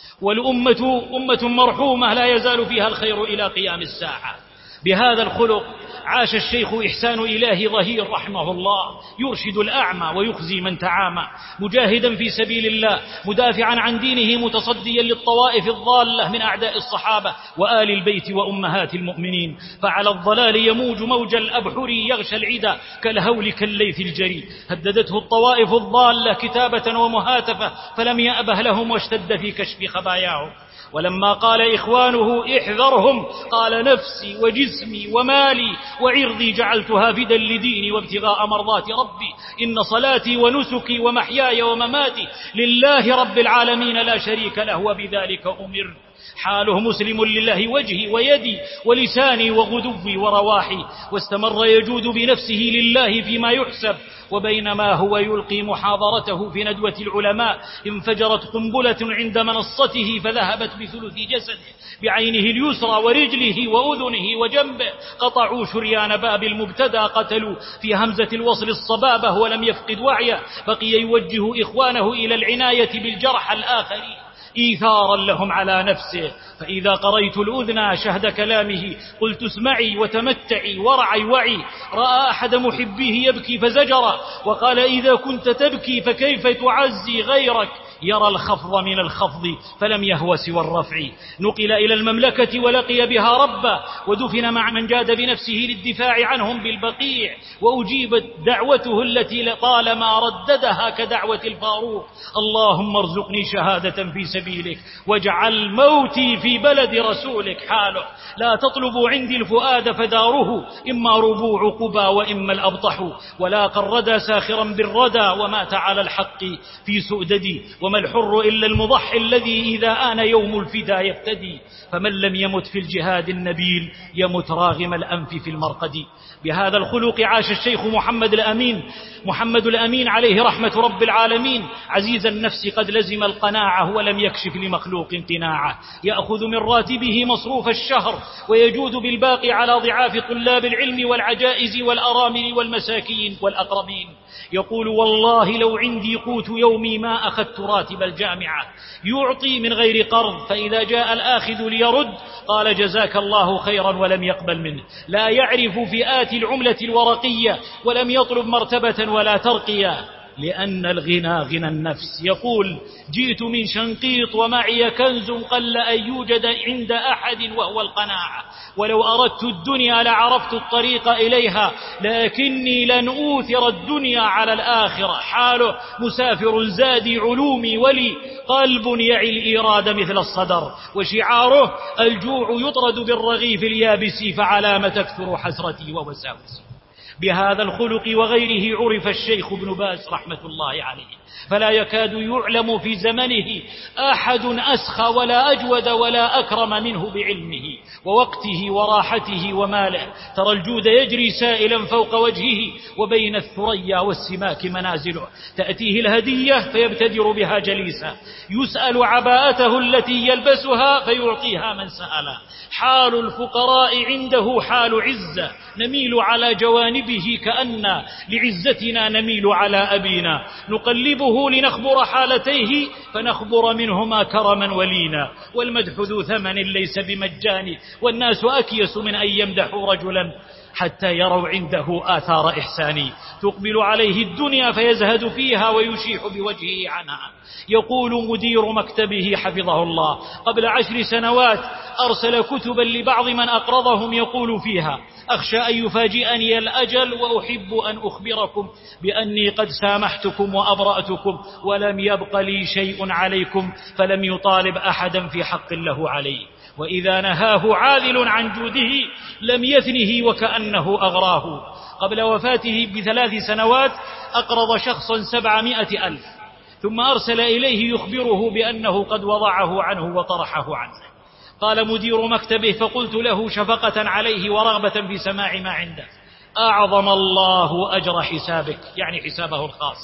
والأمة أمة مرحومة لا يزال فيها الخير إلى قيام الساعة. بهذا الخلق عاش الشيخ إحسان إلهي ظهير رحمه الله، يرشد الأعمى ويخزي من تعامى، مجاهدا في سبيل الله، مدافعا عن دينه، متصديا للطوائف الضالة من أعداء الصحابة وآل البيت وأمهات المؤمنين. فعلى الضلال يموج موج الأبحر يغشى العدا كالهول كالليث الجري. هددته الطوائف الضالة كتابة ومهاتفة فلم يأبه لهم واشتد في كشف خباياهم. ولما قال إخوانه احذرهم قال نفسي وجسمي ومالي وعرضي جعلتها فدا لديني وابتغاء مرضات ربي، إن صلاتي ونسكي ومحياي ومماتي لله رب العالمين لا شريك له وبذلك أمر. حاله مسلم لله وجهي ويدي ولساني وغدوي ورواحي، واستمر يجود بنفسه لله فيما يحسب. وبينما هو يلقي محاضرته في ندوة العلماء انفجرت قنبلة عند منصته فذهبت بثلث جسده، بعينه اليسرى ورجله وأذنه وجنبه، قطعوا شريان باب المبتدى، قتلوا في همزة الوصل الصبابة ولم يفقد وعيه، بقي يوجه إخوانه إلى العناية بالجرحى الآخرين إيثارا لهم على نفسه. فإذا قريت الأذنى شهد كلامه قلت اسمعي وتمتعي ورعي وعي. رأى أحد محبيه يبكي فزجر وقال إذا كنت تبكي فكيف تعزي غيرك يرى الخفض من الخفض فلم يهوى سوى الرفع. نقل إلى المملكة ولقي بها ربا، ودفن مع من جاد بنفسه للدفاع عنهم بالبقيع، وأجيبت دعوته التي طالما رددها كدعوة الفاروق: اللهم ارزقني شهادة في سبيلك واجعل موتي في بلد رسولك. حاله: لا تطلبوا عندي الفؤاد فداره، إما ربوع قبى وإما الأبطح، ولاقى الردى ساخرا بالردى ومات على الحق في سؤددي. وما الحر إلا المضحي الذي إذا آن يوم الفدا يفتدي، فمن لم يمت في الجهاد النبيل يمت راغم الأنف في المرقد. بهذا الخلق عاش الشيخ محمد الأمين محمد الأمين عليه رحمة رب العالمين، عزيز النفس قد لزم القناعة ولم يكشف لمخلوق قناعة، يأخذ من راتبه مصروف الشهر ويجود بالباقي على ضعاف طلاب العلم والعجائز والأرامل والمساكين والأقربين. يقول: والله لو عندي قوت يومي ما أخذت راتب الجامعة. يعطي من غير قرض، فإذا جاء الآخذ ليرد قال جزاك الله خيرا ولم يقبل منه. لا يعرف فئات العملة الورقية ولم يطلب مرتبة ولا ترقية، لأن الغنى غنى النفس. يقول: جئت من شنقيط ومعي كنز قل أن يوجد عند أحد وهو القناعة، ولو أردت الدنيا لعرفت الطريق إليها، لكني لن أوثر الدنيا على الآخرة. حاله: مسافر زادي علومي ولي قلب يعي الإيراد مثل الصدر، وشعاره: الجوع يطرد بالرغيف اليابس فعلى ما تكثر حسرتي ووساوسي. بهذا الخلق وغيره عرف الشيخ ابن باز رحمة الله عليه، فلا يكاد يعلم في زمنه أحد أسخى ولا أجود ولا أكرم منه بعلمه ووقته وراحته وماله. ترى الجود يجري سائلا فوق وجهه، وبين الثريا والسماك منازله. تأتيه الهدية فيبتدر بها جليسا، يسأل عباءته التي يلبسها فيعطيها من سأله. حال الفقراء عنده حال عزة، نميل على جوانبه كأن لعزتنا نميل على أبينا، نقلبه لنخبر حالتيه فنخبر منهما كرما ولينا. والمدح ذو ثمن ليس بمجان، والناس أكيس من أن يمدحوا رجلا حتى يروا عنده آثار إحساني. تقبل عليه الدنيا فيزهد فيها ويشيح بوجهه عنها. يقول مدير مكتبه حفظه الله: قبل عشر سنوات أرسل كتبا لبعض من أقرضهم يقول فيها: أخشى أن يفاجئني الأجل وأحب أن أخبركم بأني قد سامحتكم وأبرأتكم ولم يبق لي شيء عليكم، فلم يطالب أحدا في حق له عليه. وإذا نهاه عاذل عن جوده لم يثنه وكأنه أغراه. قبل وفاته بثلاث سنوات أقرض شخصا سبعمائة ألف، ثم أرسل إليه يخبره بأنه قد وضعه عنه وطرحه عنه. قال مدير مكتبه: فقلت له شفقة عليه ورغبة في سماع ما عنده: أعظم الله أجر حسابك، يعني حسابه الخاص،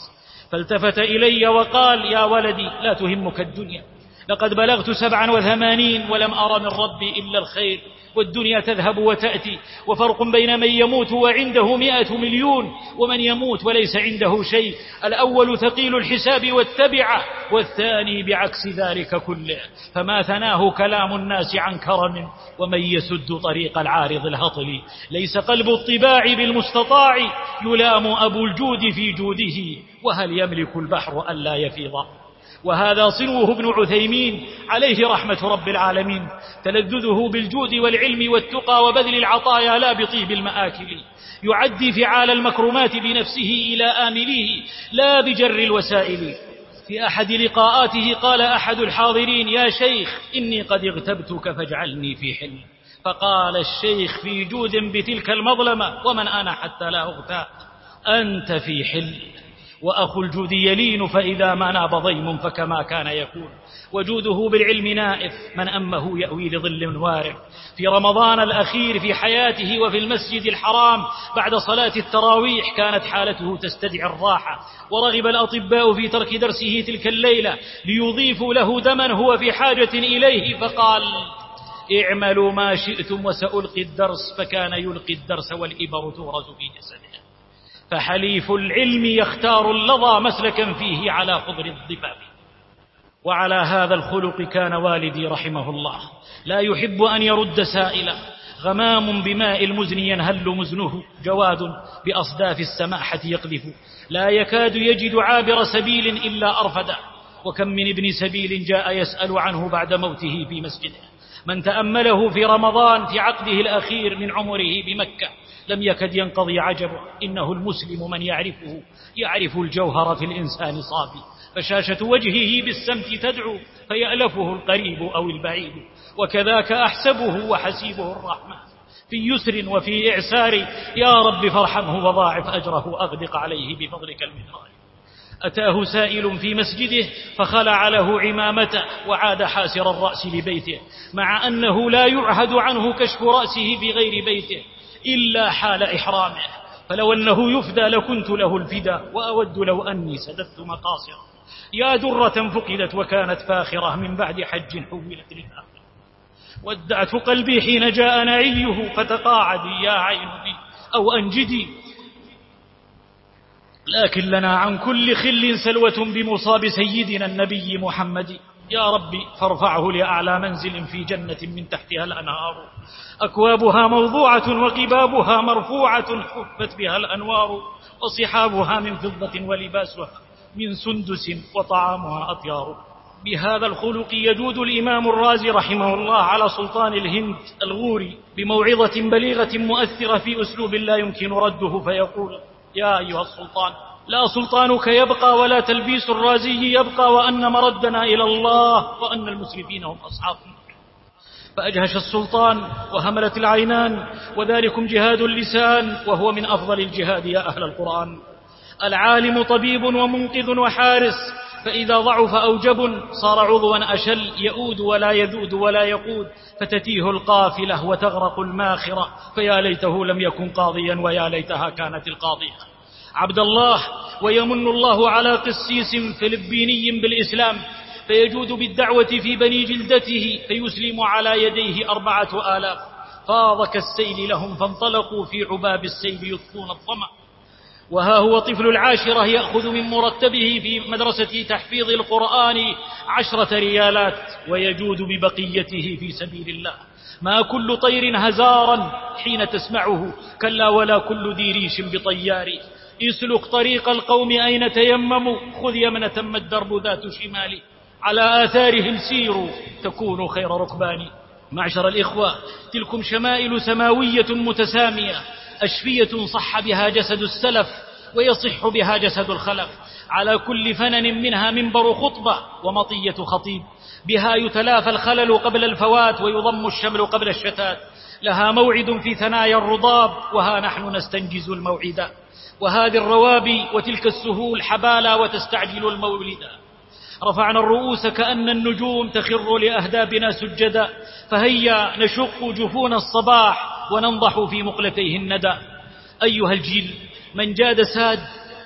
فالتفت إلي وقال: يا ولدي لا تهمك الدنيا، لقد بلغت سبعا وثمانين ولم أرى من ربي إلا الخير، والدنيا تذهب وتأتي، وفرق بين من يموت وعنده مئة مليون ومن يموت وليس عنده شيء، الأول ثقيل الحساب والتبعة، والثاني بعكس ذلك كله، فما ثناه كلام الناس عن كرم، ومن يسد طريق العارض الهطل، ليس قلب الطباع بالمستطاع، يلام أبو الجود في جوده، وهل يملك البحر ألا يفيض. وهذا صنوه ابن عثيمين عليه رحمة رب العالمين، تلذذه بالجود والعلم والتقى وبذل العطايا لا بطيب المآكل، يعدي فعال المكرمات بنفسه إلى آمليه لا بجر الوسائل. في أحد لقاءاته قال أحد الحاضرين: يا شيخ إني قد اغتبتك فاجعلني في حل. فقال الشيخ في جود بتلك المظلمة: ومن أنا حتى لا أغتاب؟ أنت في حل. وأخو الجود يلين فإذا ما ناب ضيم فكما كان يكون، وجوده بالعلم نائف، من أمه يأوي لظل وارع. في رمضان الأخير في حياته وفي المسجد الحرام بعد صلاة التراويح كانت حالته تستدعي الراحة، ورغب الأطباء في ترك درسه تلك الليلة ليضيفوا له دما هو في حاجة إليه، فقال: اعملوا ما شئتم وسألقي الدرس، فكان يلقي الدرس والإبر تورز في جسده. فحليف العلم يختار اللظى مسلكا فيه على خضر الضباب. وعلى هذا الخلق كان والدي رحمه الله، لا يحب أن يرد سائلا، غمام بماء المزن ينهل مزنه، جواد بأصداف السماحة يقذف، لا يكاد يجد عابر سبيل إلا أرفده، وكم من ابن سبيل جاء يسأل عنه بعد موته في مسجده. من تأمله في رمضان في عقده الأخير من عمره بمكة لم يكد ينقضي عجبه، إنه المسلم من يعرفه يعرف الجوهر في الإنسان صافي، فشاشة وجهه بالسمت تدعو، فيألفه القريب أو البعيد، وكذاك أحسبه وحسيبه الرحمن في يسر وفي إعسار، يا رب فارحمه وضاعف أجره، أغدق عليه بفضلك المدرار. أتاه سائل في مسجده فخلع له عمامته وعاد حاسر الرأس لبيته، مع أنه لا يعهد عنه كشف رأسه في غير بيته إلا حال إحرامه، فلو أنه يفدى لكنت له الفدا، وأود لو أني سددت مقاصره. يا درة فقدت وكانت فاخرة من بعد حج حولت للآخرة، ودعت قلبي حين جاء نعيه، فتقاعدي يا عين بي أو أنجدي، لكن لنا عن كل خل سلوة بمصاب سيدنا النبي محمد. يا ربي فارفعه لأعلى منزل في جنة من تحتها الأنهار، أكوابها موضوعة وقبابها مرفوعة، حفت بها الأنوار، وصحابها من فضة ولباسها من سندس وطعامها أطيار. بهذا الخلق يجود الإمام الرازي رحمه الله على سلطان الهند الغوري بموعظة بليغة مؤثرة في أسلوب لا يمكن رده، فيقول: يا أيها السلطان، لا سلطانك يبقى ولا تلبيس الرازي يبقى، وأن مردنا إلى الله، وأن المسرفين هم أصحاب النار. فأجهش السلطان وهملت العينان، وذلكم جهاد اللسان، وهو من أفضل الجهاد يا أهل القرآن. العالم طبيب ومنقذ وحارس، فإذا ضعف أو جبن صار عضوا أشل، يؤود ولا يذود ولا يقود، فتتيه القافلة وتغرق الماخرة، فيا ليته لم يكن قاضيا ويا ليتها كانت القاضية. عبد الله، ويمن الله على قسيس فلبيني بالإسلام، فيجود بالدعوة في بني جلدته، فيسلم على يديه أربعة آلاف، فاض كالسيل لهم، فانطلقوا في عباب السيل يطفون الظمأ. وها هو طفل العاشرة يأخذ من مرتبه في مدرسة تحفيظ القرآن عشرة ريالات، ويجود ببقيته في سبيل الله. ما كل طير هزارا حين تسمعه، كلا ولا كل ذي ريش بطيار. اسلك طريق القوم أين تيمموا، خذ يمنة ما الدرب ذات شمال، على آثارهم سيروا تكونوا خير ركبان. معشر الإخوة، تلكم شمائل سماوية متسامية، أشفية صح بها جسد السلف ويصح بها جسد الخلف، على كل فنن منها منبر خطبة ومطية خطيب، بها يتلافى الخلل قبل الفوات ويضم الشمل قبل الشتات، لها موعد في ثنايا الرضاب، وها نحن نستنجز الموعدا، وهذه الروابي وتلك السهول حبالا وتستعجل المولدا. رفعنا الرؤوس كأن النجوم تخر لأهدابنا سجدا، فهيا نشق جفون الصباح وننضح في مقلتيه الندى. أيها الجيل، من جاد ساد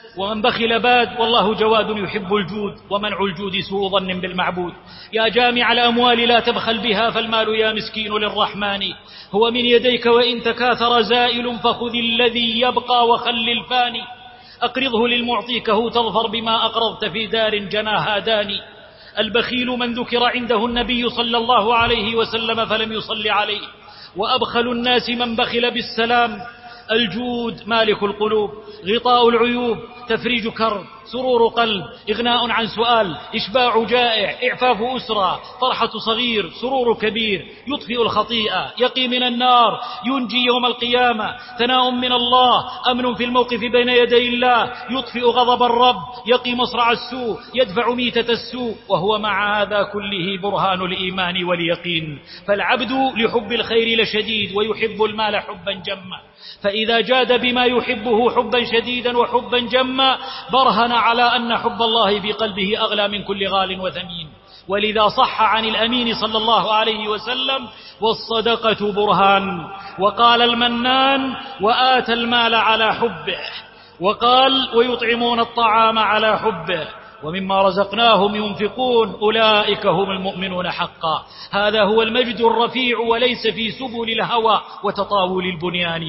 ومن بخل باد، والله جواد يحب الجود، ومنع الجود سوء ظن بالمعبود. يا جامع الأموال لا تبخل بها، فالمال يا مسكين للرحمن هو من يديك، وإن تكاثر زائل فخذ الذي يبقى وخل الفاني. أقرضه للمعطيك هو تظفر بما أقرضت في دار جناها داني. البخيل من ذكر عنده النبي صلى الله عليه وسلم فلم يصل عليه، وأبخل الناس من بخل بالسلام. الجود مالك القلوب، غطاء العيوب، تفريج كرب، سرور قلب، إغناء عن سؤال، إشباع جائع، إعفاف أسرة، فرحة صغير، سرور كبير، يطفئ الخطيئة، يقي من النار، ينجي يوم القيامة، ثناء من الله، أمن في الموقف بين يدي الله، يطفئ غضب الرب، يقي مصرع السوء، يدفع ميتة السوء. وهو مع هذا كله برهان الإيمان واليقين. فالعبد لحب الخير لشديد، ويحب المال حبا جما، فإذا جاد بما يحبه حبا شديدا وحبا جما برهن على أن حب الله في قلبه أغلى من كل غال وثمين. ولذا صح عن الأمين صلى الله عليه وسلم: والصدقة برهان. وقال المنان: وآتى المال على حبه. وقال: ويطعمون الطعام على حبه، ومما رزقناهم ينفقون، أولئك هم المؤمنون حقا. هذا هو المجد الرفيع، وليس في سبل الهوى وتطاول البنيان.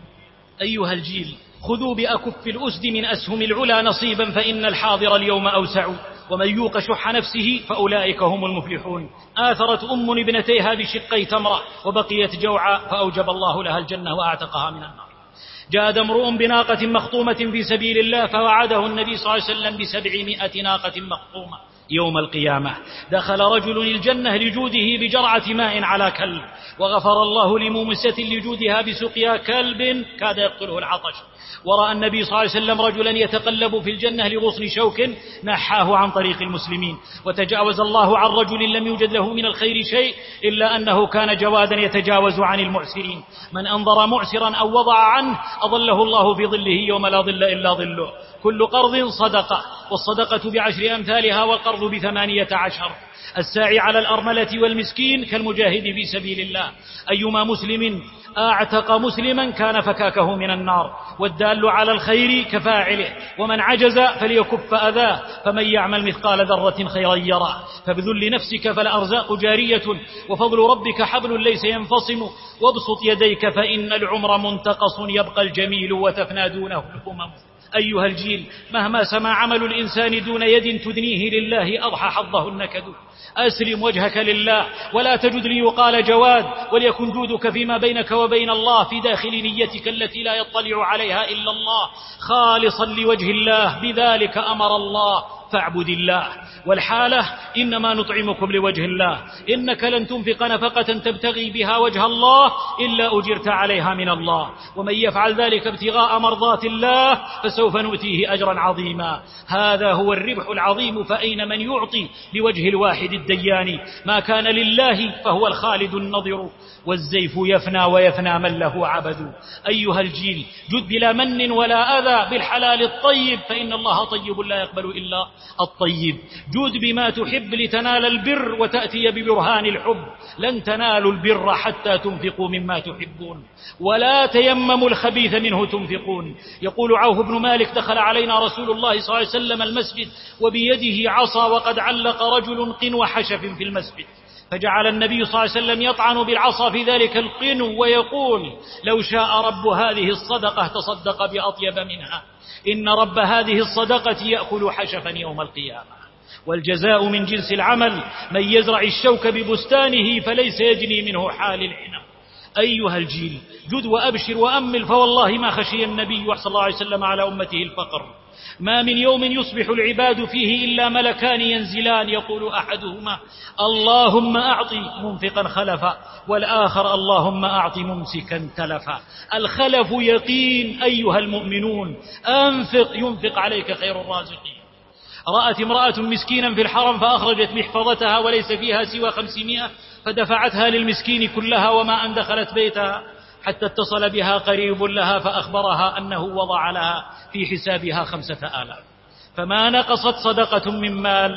أيها الجيل، خذوا بأكف الأسد من أسهم العلا نصيبا، فإن الحاضر اليوم أوسع، ومن يوق شح نفسه فأولئك هم المفلحون. آثرت أم ابنتيها بشقي تمرة، وبقيت جوعا، فأوجب الله لها الجنة وأعتقها من النار. جاء امرؤ بناقة مخطومة في سبيل الله، فوعده النبي صلى الله عليه وسلم بسبعمائة ناقة مخطومة يوم القيامة. دخل رجل الجنة لجوده بجرعة ماء على كلب، وغفر الله لمومسة لجودها بسقيا كلب كاد يقتله العطش. ورأى النبي صلى الله عليه وسلم رجلا يتقلب في الجنة لغصن شوك نحاه عن طريق المسلمين، وتجاوز الله عن رجل لم يوجد له من الخير شيء إلا أنه كان جوادا يتجاوز عن المعسرين. من أنظر معسرا أو وضع عنه أظله الله في ظله يوم لا ظل إلا ظله. كل قرض صدقة، والصدقة بعشر أمثالها، والقرض بثمانية عشر. الساعي على الأرملة والمسكين كالمجاهد في سبيل الله. أيما مسلم أعتق مسلما كان فكاكه من النار، والدال على الخير كفاعله. ومن عجز فليكف أذاه، فمن يعمل مثقال ذرة خيرا يره. فبذل نفسك فالأرزاق جارية، وفضل ربك حبل ليس ينفصم. وابسط يديك فإن العمر منتقص، يبقى الجميل وتفنى دونه الأمم. أيها الجيل، مهما سما عمل الإنسان دون يد تدنيه لله أضحى حظه النكد. أسلم وجهك لله، ولا تجد ليقال جواد، وليكن جودك فيما بينك وبين الله، في داخل نيتك التي لا يطلع عليها إلا الله، خالصا لوجه الله. بذلك أمر الله، فاعبد الله. والحالة: إنما نطعمكم لوجه الله. إنك لن تنفق نفقة تبتغي بها وجه الله إلا أجرت عليها من الله، ومن يفعل ذلك ابتغاء مرضات الله فسوف نؤتيه أجرا عظيما. هذا هو الربح العظيم. فأين من يعطي لوجه الواحد الديان؟ ما كان لله فهو الخالد النظر، والزيف يفنى ويفنى من له عبد. أيها الجيل، جد بلا من ولا أذى بالحلال الطيب، فإن الله طيب لا يقبل إلا الطيب. جود بما تحب لتنال البر، وتأتي ببرهان الحب. لن تنالوا البر حتى تنفقوا مما تحبون، ولا تيمموا الخبيث منه تنفقون. يقول عوف بن مالك: دخل علينا رسول الله صلى الله عليه وسلم المسجد وبيده عصا، وقد علق رجل قنو حشف في المسجد، فجعل النبي صلى الله عليه وسلم يطعن بالعصا في ذلك القنو ويقول: لو شاء رب هذه الصدقة تصدق بأطيب منها. إن رب هذه الصدقة يأكل حشفا يوم القيامة. والجزاء من جنس العمل. من يزرع الشوك ببستانه فليس يجني منه حال العنب. أيها الجيل، جد وأبشر وأمل، فوالله ما خشي النبي صلى الله عليه وسلم على أمته الفقر. ما من يوم يصبح العباد فيه إلا ملكان ينزلان، يقول أحدهما: اللهم أعطي منفقا خلفا، والآخر: اللهم أعطي ممسكا تلفا. الخلف يقين أيها المؤمنون. أنفق ينفق عليك خير الرازقين. رأت امرأة مسكينا في الحرم فأخرجت محفظتها وليس فيها سوى خمسمائة، فدفعتها للمسكين كلها، وما أن دخلت بيتها حتى اتصل بها قريب لها فأخبرها أنه وضع لها في حسابها خمسة آلاف. فما نقصت صدقة من مال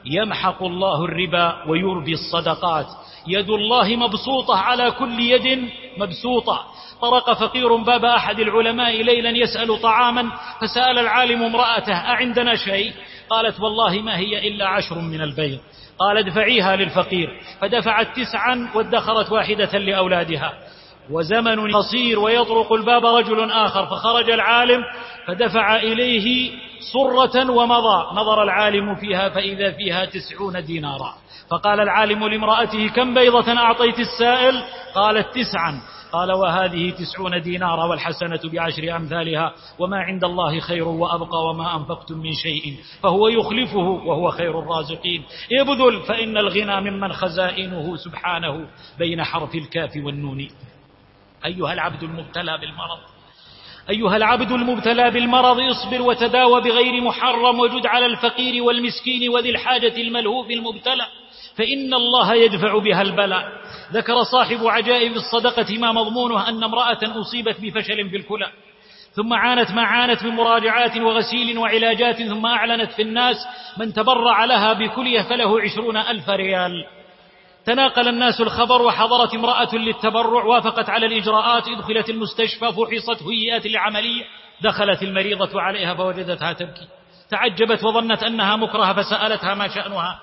يمحق الله الربا ويربي الصدقات، يد الله مبسوطة على كل يد مبسوطة. طرق فقير باب أحد العلماء ليلا يسأل طعاما، فسأل العالم امرأته: أعندنا شيء؟ قالت: والله ما هي إلا عشر من البيض. قال: ادفعيها للفقير. فدفعت تسعا وادخرت واحدة لأولادها. وزمن قصير ويطرق الباب رجل آخر، فخرج العالم فدفع إليه صرة ومضى. نظر العالم فيها فإذا فيها تسعون دينارا. فقال العالم لامرأته: كم بيضة أعطيت السائل؟ قالت: تسعا. قال: وهذه تسعون دينارا والحسنة بعشر أمثالها، وما عند الله خير وأبقى، وما أنفقتم من شيء فهو يخلفه وهو خير الرازقين. ابذل فإن الغنى ممن خزائنه سبحانه بين حرف الكاف والنون. أيها العبد المبتلى بالمرض أيها العبد المبتلى بالمرض اصبر وتداوى بغير محرم، وجد على الفقير والمسكين وذي الحاجة الملهوف المبتلى، فإن الله يدفع بها البلاء. ذكر صاحب عجائب الصدقة ما مضمونه أن امرأة أصيبت بفشل في الكلى، ثم عانت ما عانت من مراجعات وغسيل وعلاجات، ثم أعلنت في الناس من تبرع لها بكلية فله عشرون ألف ريال. تناقل الناس الخبر، وحضرت امرأة للتبرع، وافقت على الإجراءات، ادخلت المستشفى، فحصت، هيئت العملية. دخلت المريضة عليها فوجدتها تبكي، تعجبت وظنت أنها مكرهة، فسألتها ما شأنها،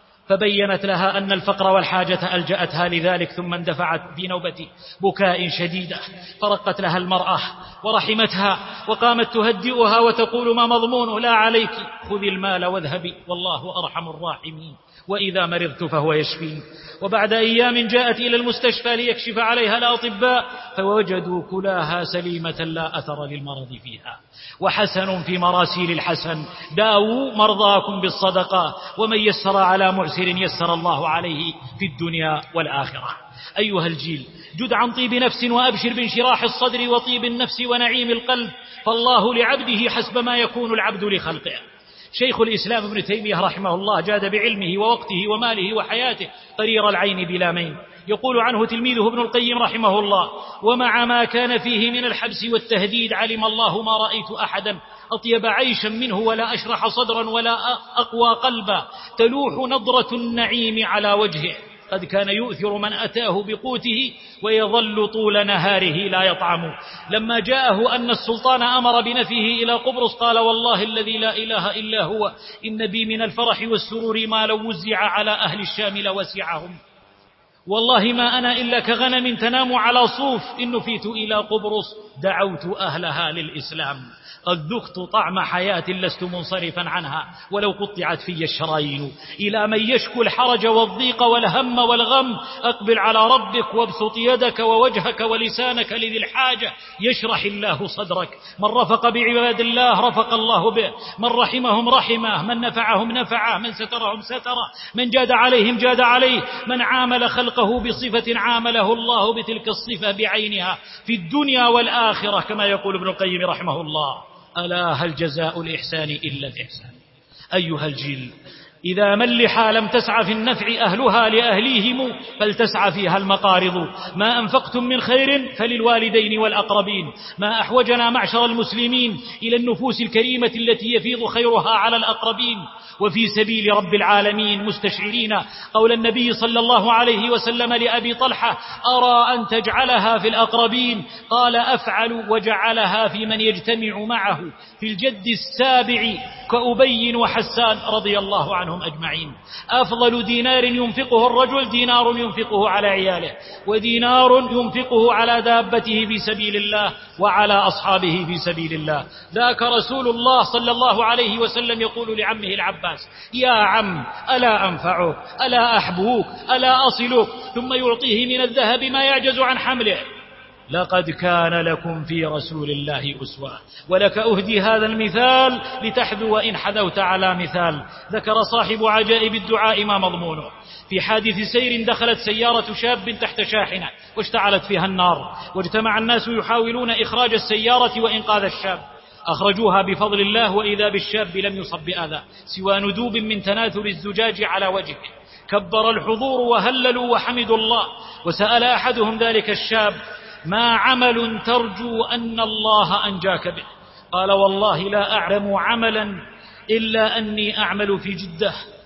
فبينت لها أن الفقر والحاجة ألجأتها لذلك، ثم اندفعت بنوبة بكاء شديدة، فرقت لها المرأة ورحمتها وقامت تهدئها وتقول: ما مضمونه؟ لا عليك، خذي المال واذهبي، والله أرحم الراحمين، وإذا مرضت فهو يشفين. وبعد أيام جاءت إلى المستشفى ليكشف عليها الأطباء، فوجدوا كلاها سليمة لا أثر للمرض فيها. وحسن في مراسيل الحسن: داووا مرضاكم بالصدقة، ومن يسر على معسر يسر الله عليه في الدنيا والآخرة. أيها الجيل، جد عن طيب نفس وأبشر بانشراح الصدر وطيب النفس ونعيم القلب، فالله لعبده حسب ما يكون العبد لخلقه. شيخ الإسلام ابن تيمية رحمه الله جاد بعلمه ووقته وماله وحياته قرير العين بلا مين. يقول عنه تلميذه ابن القيم رحمه الله: ومع ما كان فيه من الحبس والتهديد علم الله ما رأيت أحدا أطيب عيشا منه، ولا أشرح صدرا ولا أقوى قلبا تلوح نظرة النعيم على وجهه. قد كان يؤثر من أتاه بقوته ويظل طول نهاره لا يطعم. لما جاءه أن السلطان أمر بنفيه إلى قبرص قال: والله الذي لا إله إلا هو إن بي من الفرح والسرور ما لو وزع على أهل الشام لوسعهم. والله ما أنا إلا كغنم تنام على صوف، إن نفيت إلى قبرص دعوت أهلها للإسلام. قد ذقت طعم حياة لست منصرفا عنها ولو قطعت في الشرايين. إلى من يشكو الحرج والضيق والهم والغم أقبل على ربك وابسط يدك ووجهك ولسانك لذي الحاجة يشرح الله صدرك. من رفق بعباد الله رفق الله به، من رحمهم رحمه، من نفعهم نفعه، من سترهم ستره، من جاد عليهم جاد عليه، من عامل خلقه بصفة عامله الله بتلك الصفة بعينها في الدنيا والآخرة، كما يقول ابن القيم رحمه الله: ألا هل جزاء الإحسان إلا الإحسان. أيها الجيل، إذا ملحا لم تسعى في النفع أهلها لأهليهم فلتسعى فيها المقارض. ما أنفقتم من خير فللوالدين والأقربين. ما أحوجنا معشر المسلمين إلى النفوس الكريمة التي يفيض خيرها على الأقربين. وفي سبيل رب العالمين مستشعرين قول النبي صلى الله عليه وسلم لأبي طلحة: أرى أن تجعلها في الأقربين. قال: أفعل، وجعلها في من يجتمع معه في الجد السابع كأبي وحسان رضي الله عنهم أجمعين. أفضل دينار ينفقه الرجل دينار ينفقه على عياله، ودينار ينفقه على دابته في سبيل الله وعلى أصحابه في سبيل الله. ذاك رسول الله صلى الله عليه وسلم يقول لعمه العباس: يا عم، ألا أنفعك، ألا أحبوك، ألا أصلك، ثم يعطيه من الذهب ما يعجز عن حمله. لقد كان لكم في رسول الله أسوة. ولك أهدي هذا المثال لتحذو إن حذوت على مثال. ذكر صاحب عجائب الدعاء ما مضمونه: في حادث سير دخلت سيارة شاب تحت شاحنة واشتعلت فيها النار، واجتمع الناس يحاولون إخراج السيارة وإنقاذ الشاب. أخرجوها بفضل الله، وإذا بالشاب لم يصب بأذى سوى ندوب من تناثر الزجاج على وجهه. كبر الحضور وهللوا وحمدوا الله. وسأل أحدهم ذلك الشاب: ما عمل ترجو أن الله أنجاك به؟ قال: والله لا أعلم عملا إلا أني أعمل في جدة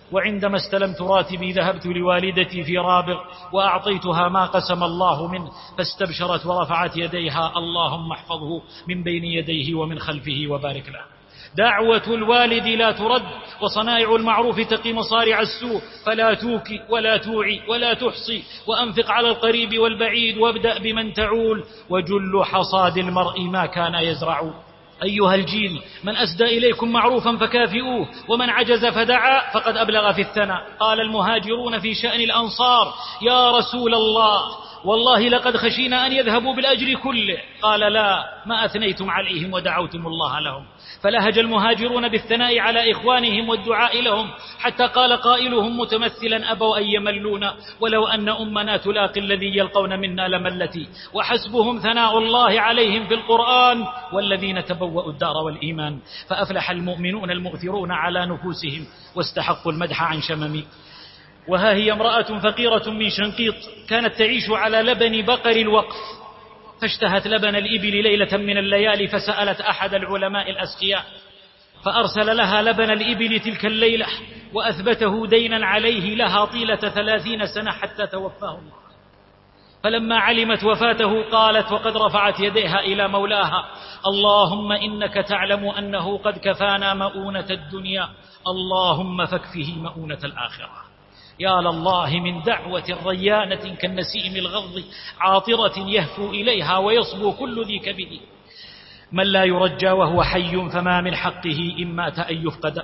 وعندما استلمت راتبي ذهبت لوالدتي في رابغ وأعطيتها ما قسم الله منه، فاستبشرت ورفعت يديها: اللهم احفظه من بين يديه ومن خلفه وبارك له. دعوة الوالد لا ترد، وصنائع المعروف تقي مصارع السوء، فلا توكي ولا توعي ولا تحصي، وأنفق على القريب والبعيد، وابدأ بمن تعول، وجل حصاد المرء ما كان يزرع. أيها الجيل، من أسدى إليكم معروفا فكافئوه، ومن عجز فدعا فقد أبلغ في الثناء. قال المهاجرون في شأن الأنصار: يا رسول الله، والله لقد خشينا أن يذهبوا بالأجر كله. قال: لا، ما أثنيتم عليهم ودعوتم الله لهم. فلهج المهاجرون بالثناء على إخوانهم والدعاء لهم، حتى قال قائلهم متمثلا: أبوا أن يملونا، ولو أن أمنا تلاقي الذي يلقون منا لملتي. وحسبهم ثناء الله عليهم في القرآن: والذين تبوأوا الدار والإيمان. فأفلح المؤمنون المؤثرون على نفوسهم، واستحقوا المدح عن شمم. وها هي امرأة فقيرة من شنقيط كانت تعيش على لبن بقر الوقف، فاشتهت لبن الإبل ليلة من الليالي، فسألت أحد العلماء الأسقياء فأرسل لها لبن الإبل تلك الليلة، وأثبته دينا عليه لها طيلة ثلاثين سنة حتى توفاه الله. فلما علمت وفاته قالت وقد رفعت يديها إلى مولاها: اللهم إنك تعلم أنه قد كفانا مؤونة الدنيا، اللهم فاكفه مؤونة الآخرة. يا لله من دعوة ريانة كالنسيم الغض، عاطرة يهفو إليها ويصبو كل ذي كبد. من لا يرجى وهو حي، فما من حقه إن مات أن يفقد.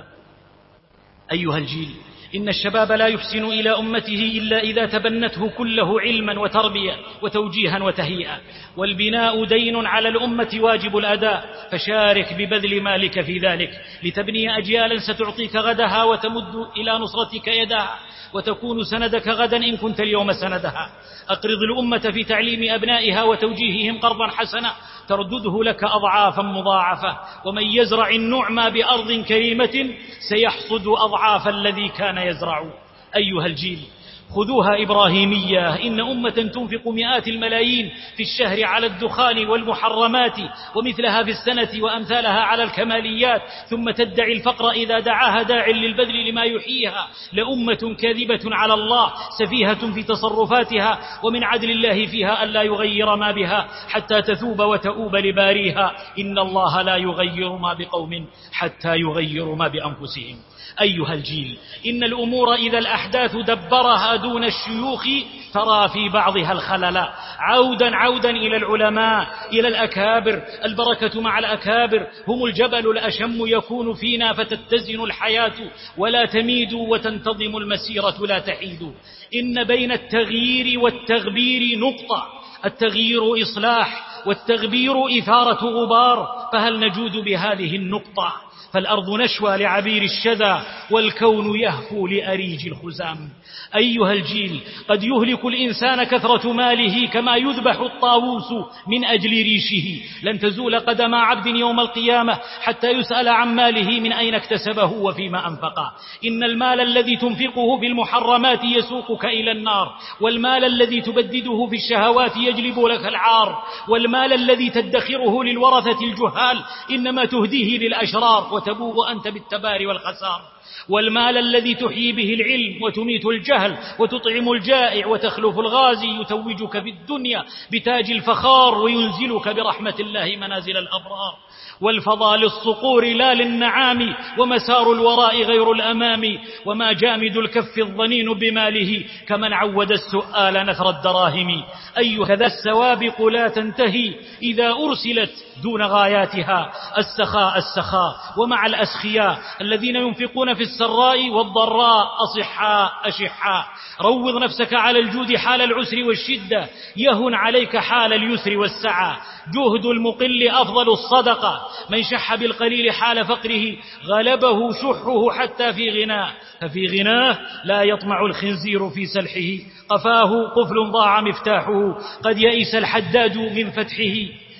أيها الجيل، إن الشباب لا يحسن إلى أمته إلا إذا تبنته كله علما وتربية وتوجيها وتهيئة، والبناء دين على الأمة واجب الأداء، فشارك ببذل مالك في ذلك لتبني أجيالا ستعطيك غدها وتمد إلى نصرتك يدها، وتكون سندك غدا إن كنت اليوم سندها. أقرض الأمة في تعليم أبنائها وتوجيههم قرضا حسنا تردده لك أضعافا مضاعفة، ومن يزرع النعمى بأرض كريمة سيحصد أضعاف الذي كان يزرع. أيها الجيل، خذوها إبراهيمية، إن أمة تنفق مئات الملايين في الشهر على الدخان والمحرمات، ومثلها في السنة وأمثالها على الكماليات، ثم تدعي الفقر إذا دعاها داع للبذل لما يحييها، لأمة كاذبة على الله سفيهة في تصرفاتها، ومن عدل الله فيها ألا يغير ما بها حتى تثوب وتؤوب لباريها. إن الله لا يغير ما بقوم حتى يغيروا ما بأنفسهم. أيها الجيل، إن الأمور إذا الأحداث دبرها دون الشيوخ ترى في بعضها الخلل. عودا عودا إلى العلماء، إلى الأكابر. البركة مع الأكابر، هم الجبل الأشم يكون فينا، فتتزن الحياة ولا تميد، وتنتظم المسيرة لا تحيد. إن بين التغيير والتغبير نقطة، التغيير إصلاح والتغبير إثارة غبار، فهل نجود بهذه النقطة؟ فالأرض نشوى لعبير الشذا، والكون يهفو لأريج الخزام. أيها الجيل، قد يهلك الإنسان كثرة ماله كما يذبح الطاووس من أجل ريشه. لن تزول قدم عبد يوم القيامة حتى يسأل عن ماله من أين اكتسبه وفيما أنفقه. إن المال الذي تنفقه في المحرمات يسوقك إلى النار، والمال الذي تبدده في الشهوات يجلب لك العار، والمال الذي تدخره للورثة الجهال إنما تهديه للأشرار، وتبوء أنت بالتبار والخسار. والمال الذي تحيي به العلم وتميت الجهل وتطعم الجائع وتخلف الغازي يتوجك في الدنيا بتاج الفخار، وينزلك برحمة الله منازل الأبرار. والفضى للصقور لا للنعام، ومسار الوراء غير الأمام، وما جامد الكف الظنين بماله كمن عود السؤال نثر الدراهم. أيها ذا السوابق لا تنتهي إذا أرسلت دون غاياتها. السخاء السخاء، ومع الأسخياء الذين ينفقون في السراء والضراء أصحاء أشحاء. روض نفسك على الجود حال العسر والشدة، يهن عليك حال اليسر والسعة. جهد المقل أفضل الصدقة، من شح بالقليل حال فقره غلبه شحه حتى في غناه، ففي غناه لا يطمع الخنزير في سلحه. قفاه قفل ضاع مفتاحه، قد يئس الحداد من فتحه.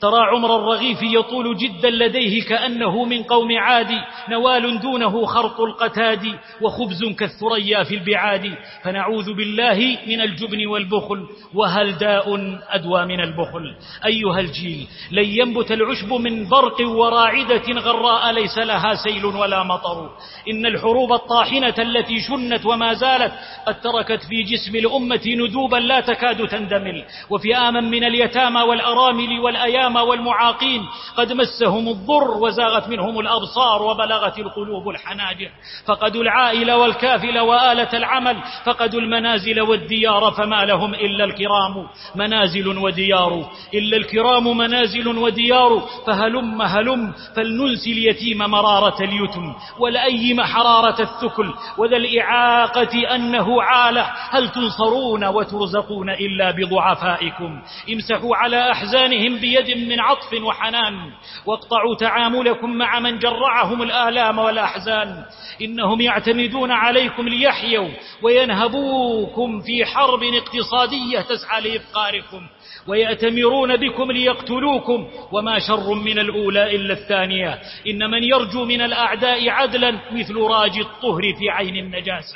ترى عمر الرغيف يطول جدا لديه كأنه من قوم عاد، نوال دونه خرط القتاد، وخبز كالثريا في البعاد. فنعوذ بالله من الجبن والبخل، وهل داء أدوى من البخل؟ أيها الجيل، لن ينبت العشب من برق وراعدة غراء ليس لها سيل ولا مطر. إن الحروب الطاحنة التي شنت وما زالت قد تركت في جسم الأمة ندوبا لا تكاد تندمل، وفئاما من اليتامى والأرامل والأيام والمعاقين قد مسهم الضر وزاغت منهم الأبصار وبلغت القلوب الحناجر. فقدوا العائل والكافل وآلة العمل، فقدوا المنازل والديار، فما لهم إلا الكرام منازل وديار، إلا الكرام منازل وديار. فهلم هلم فلننسي اليتيم مرارة اليتم، والأيم حرارة الثكل، وذا الإعاقة أنه عالة. هل تنصرون وترزقون إلا بضعفائكم؟ امسحوا على أحزانهم بيد من عطف وحنان، واقطعوا تعاملكم مع من جرعهم الآلام والأحزان. إنهم يعتمدون عليكم ليحيوا وينهبوكم في حرب اقتصادية تسعى لإفقاركم، ويأتمرون بكم ليقتلوكم، وما شر من الأولى إلا الثانية. إن من يرجو من الأعداء عدلا مثل راجي الطهر في عين النجاسة.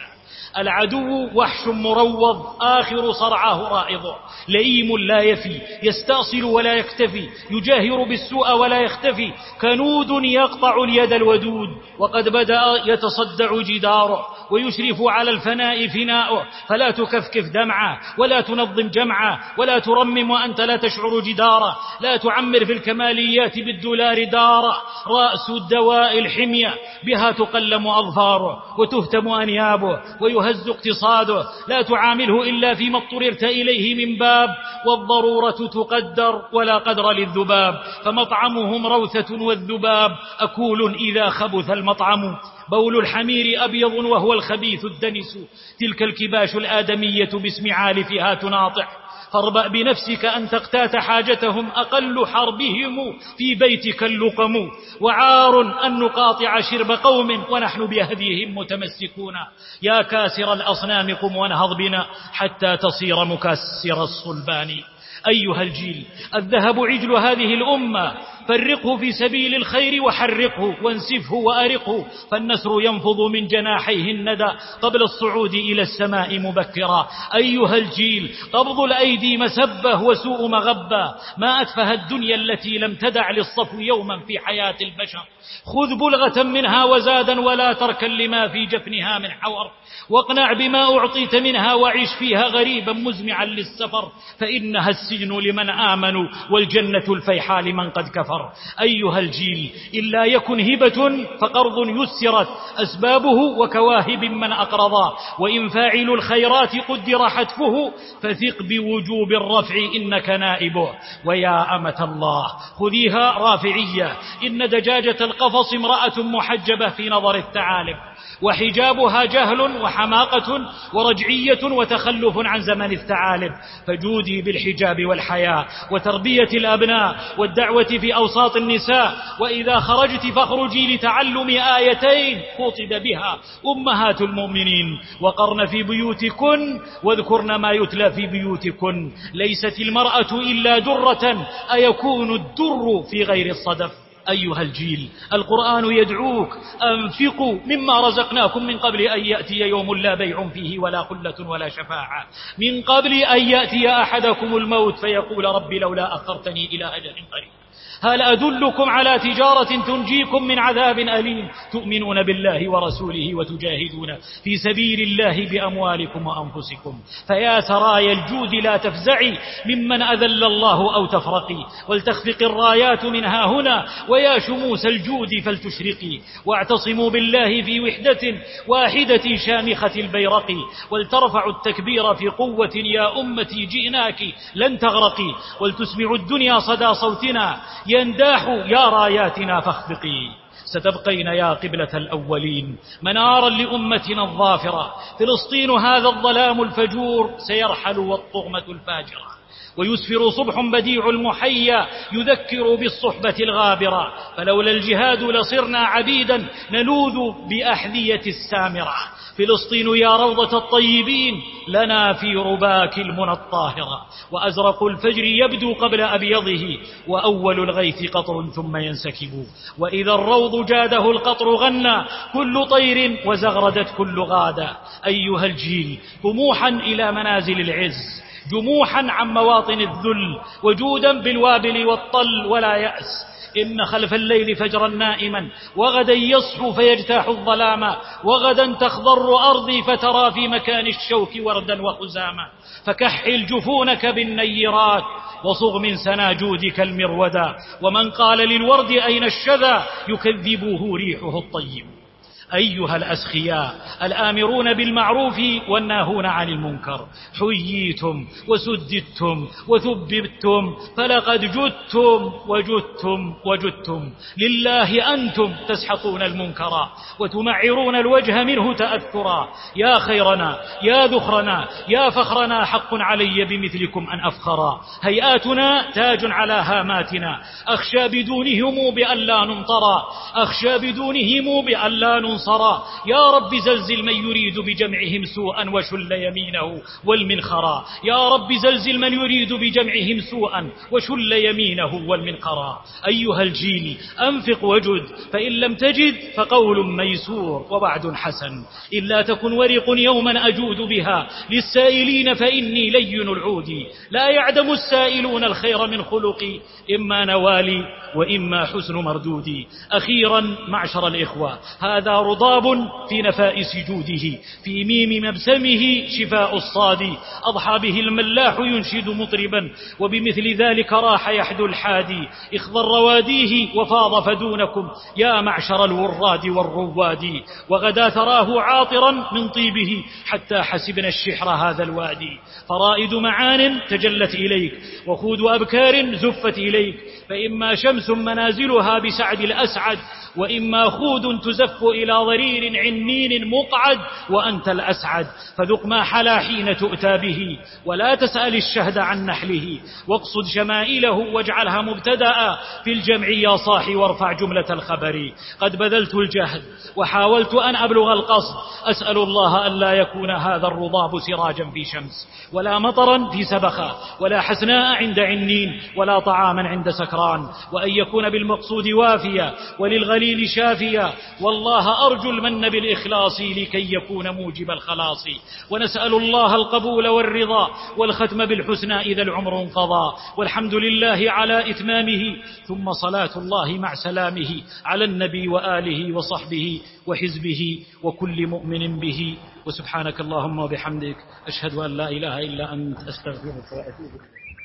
العدو وحش مروض آخر صرعاه رائض، لئيم لا يفي، يستأصل ولا يكتفي، يجاهر بالسوء ولا يختفي، كنود يقطع اليد الودود، وقد بدأ يتصدع جداره ويشرف على الفناء فناؤه. فلا تكفكف دمعه ولا تنظم جمعه ولا ترمم وأنت لا تشعر جداره، لا تعمر في الكماليات بالدولار داره. رأس الدواء الحمية، بها تقلم أظفاره وتهتم أنيابه ويهز اقتصاده. لا تعامله إلا فيما اضطررت إليه من باب، والضرورة تقدر ولا قدر للذباب. فمطعمهم روثة والذباب أكول إذا خبث المطعم. بول الحمير أبيض وهو الخبيث الدنس، تلك الكباش الآدمية باسم عالفها تناطح. فاربأ بنفسك أن تقتات حاجتهم، أقل حربهم في بيتك اللقم. وعار أن نقاطع شرب قوم ونحن بهديهم متمسكون. يا كاسر الأصنام قم وانهض بنا حتى تصير مكسر الصلبان. أيها الجيل، الذهب عجل هذه الأمة، فرقه في سبيل الخير وحرقه وانسفه وأرقه، فالنسر ينفض من جناحيه الندى قبل الصعود إلى السماء مبكرا. أيها الجيل، قبض الأيدي مسبة وسوء مغبة، ما أتفه الدنيا التي لم تدع للصفو يوما في حياة البشر. خذ بلغة منها وزادا ولا تركا لما في جفنها من حور، واقنع بما أعطيت منها وعيش فيها غريبا مزمعا للسفر، فإنها السجن لمن آمنوا والجنة الفيحاء لمن قد كفر. أيها الجيل، إلا يكن هبة فقرض يسرت أسبابه وكواهب من أقرضا، وإن فاعل الخيرات قدر حتفه فثق بوجوب الرفع إنك نائبه. ويا أمة الله خذيها رافعية، إن دجاجة القفص امرأة محجبة في نظر الثعالب، وحجابها جهل وحماقة ورجعية وتخلف عن زمن الثعالب. فجودي بالحجاب والحياء وتربية الأبناء والدعوة في أوساط النساء، وإذا خرجت فاخرجي لتعلم آيتين خطب بها أمهات المؤمنين: وقرن في بيوتكن واذكرن ما يتلى في بيوتكن. ليست المرأة إلا درة، أيكون الدر في غير الصدف؟ أيها الجيل، القرآن يدعوك: أنفقوا مما رزقناكم من قبل أن يأتي يوم لا بيع فيه ولا خلة ولا شفاعة، من قبل أن يأتي أحدكم الموت فيقول رب لولا أخرتني إلى أجل قريب. هل أدلكم على تجارة تنجيكم من عذاب أليم؟ تؤمنون بالله ورسوله وتجاهدون في سبيل الله بأموالكم وأنفسكم. فيا سرايا الجود لا تفزعي ممن أذل الله أو تفرقي، ولتخفق الرايات منها هنا، ويا شموس الجود فلتشرقي. واعتصموا بالله في وحدة واحدة شامخة البيرق، ولترفعوا التكبير في قوة يا أمتي جئناك لن تغرقي، ولتسمعوا الدنيا صدى صوتنا ينداح يا راياتنا فاخفقي. ستبقين يا قبلة الأولين منارا لأمتنا الظافرة. فلسطين هذا الظلام الفجور سيرحل والطغمة الفاجرة. ويسفر صبح بديع المحيا يذكر بالصحبة الغابرة، فلولا الجهاد لصرنا عبيدا نلوذ بأحذية السامرة. فلسطين يا روضة الطيبين لنا في رباك المنى الطاهرة، وأزرق الفجر يبدو قبل أبيضه، وأول الغيث قطر ثم ينسكب. وإذا الروض جاده القطر غنى كل طير وزغردت كل غادة. أيها الجيل طموحا إلى منازل العز، جموحا عن مواطن الذل، وجودا بالوابل والطل ولا يأس. إن خلف الليل فجرا نائما، وغدا يصحو فيجتاح الظلام، وغدا تخضر أرضي فترى في مكان الشوك وردا وخزاما. فكحل جفونك بالنيرات وصغ من سناجودك المرودا، ومن قال للورد أين الشذا يكذبه ريحه الطيب. أيها الأسخياء الآمرون بالمعروف والناهون عن المنكر، حييتم وسددتم وثبتم، فلقد جدتم وجدتم وجدتم. لله أنتم تسحقون المنكر وتمعرون الوجه منه تأثرا. يا خيرنا يا ذخرنا يا فخرنا، حق علي بمثلكم أن أفخرا. هيئاتنا تاج على هاماتنا، أخشى بدونهم بأن لا نمطرا، أخشى بدونهم بأن لا ننصرا. يا رب زلزل من يريد بجمعهم سوءا وشل يمينه والمنخرا. يا رب زلزل من يريد بجمعهم سوءا وشل يمينه والمنخرا. أيها الجيل أنفق وجد، فإن لم تجد فقول ميسور ووعد حسن. إلا تكن ورق يوما أجود بها للسائلين فإني لين العود. لا يعدم السائلون الخير من خلقي، إما نوالي وإما حسن مردودي. أخيرا معشر الإخوة، هذا رضاب في نفائس جوده، في ميم مبسمه شفاء الصاد. أضحى به الملاح ينشد مطربا، وبمثل ذلك راح يحدو الحادي. اخضر رواديه وفاض فدونكم يا معشر الوراد والرواد. وغدا تراه عاطرا من طيبه حتى حسبنا الشحر هذا الوادي. فرائد معان تجلت إليك، وخود أبكار زفت إليك. فإما شمس منازلها بسعد الأسعد، وإما خود تزف إلى ضرير عنين مقعد، وأنت الأسعد. فذق ما حلا حين تؤتى به، ولا تسأل الشهد عن نحله. واقصد شمائله واجعلها مبتدأ في الجمع يا صاحي، وارفع جملة الخبر. قد بذلت الجهد وحاولت أن أبلغ القصد، أسأل الله أن لا يكون هذا الرضاب سراجا في شمس، ولا مطرا في سبخة، ولا حسناء عند عنين، ولا طعاما عند سكران، وأن يكون بالمقصود وافيا وللغليل شافيا. والله أرجو المن بالإخلاص لكي يكون موجب الخلاص. ونسأل الله القبول والرضا والختم بالحسنى إذا العمر انقضى. والحمد لله على إتمامه، ثم صلاة الله مع سلامه على النبي وآله وصحبه وحزبه وكل مؤمن به. وسبحانك اللهم وبحمدك، أشهد أن لا إله إلا أنت، أستغفرك وأتوب إليك.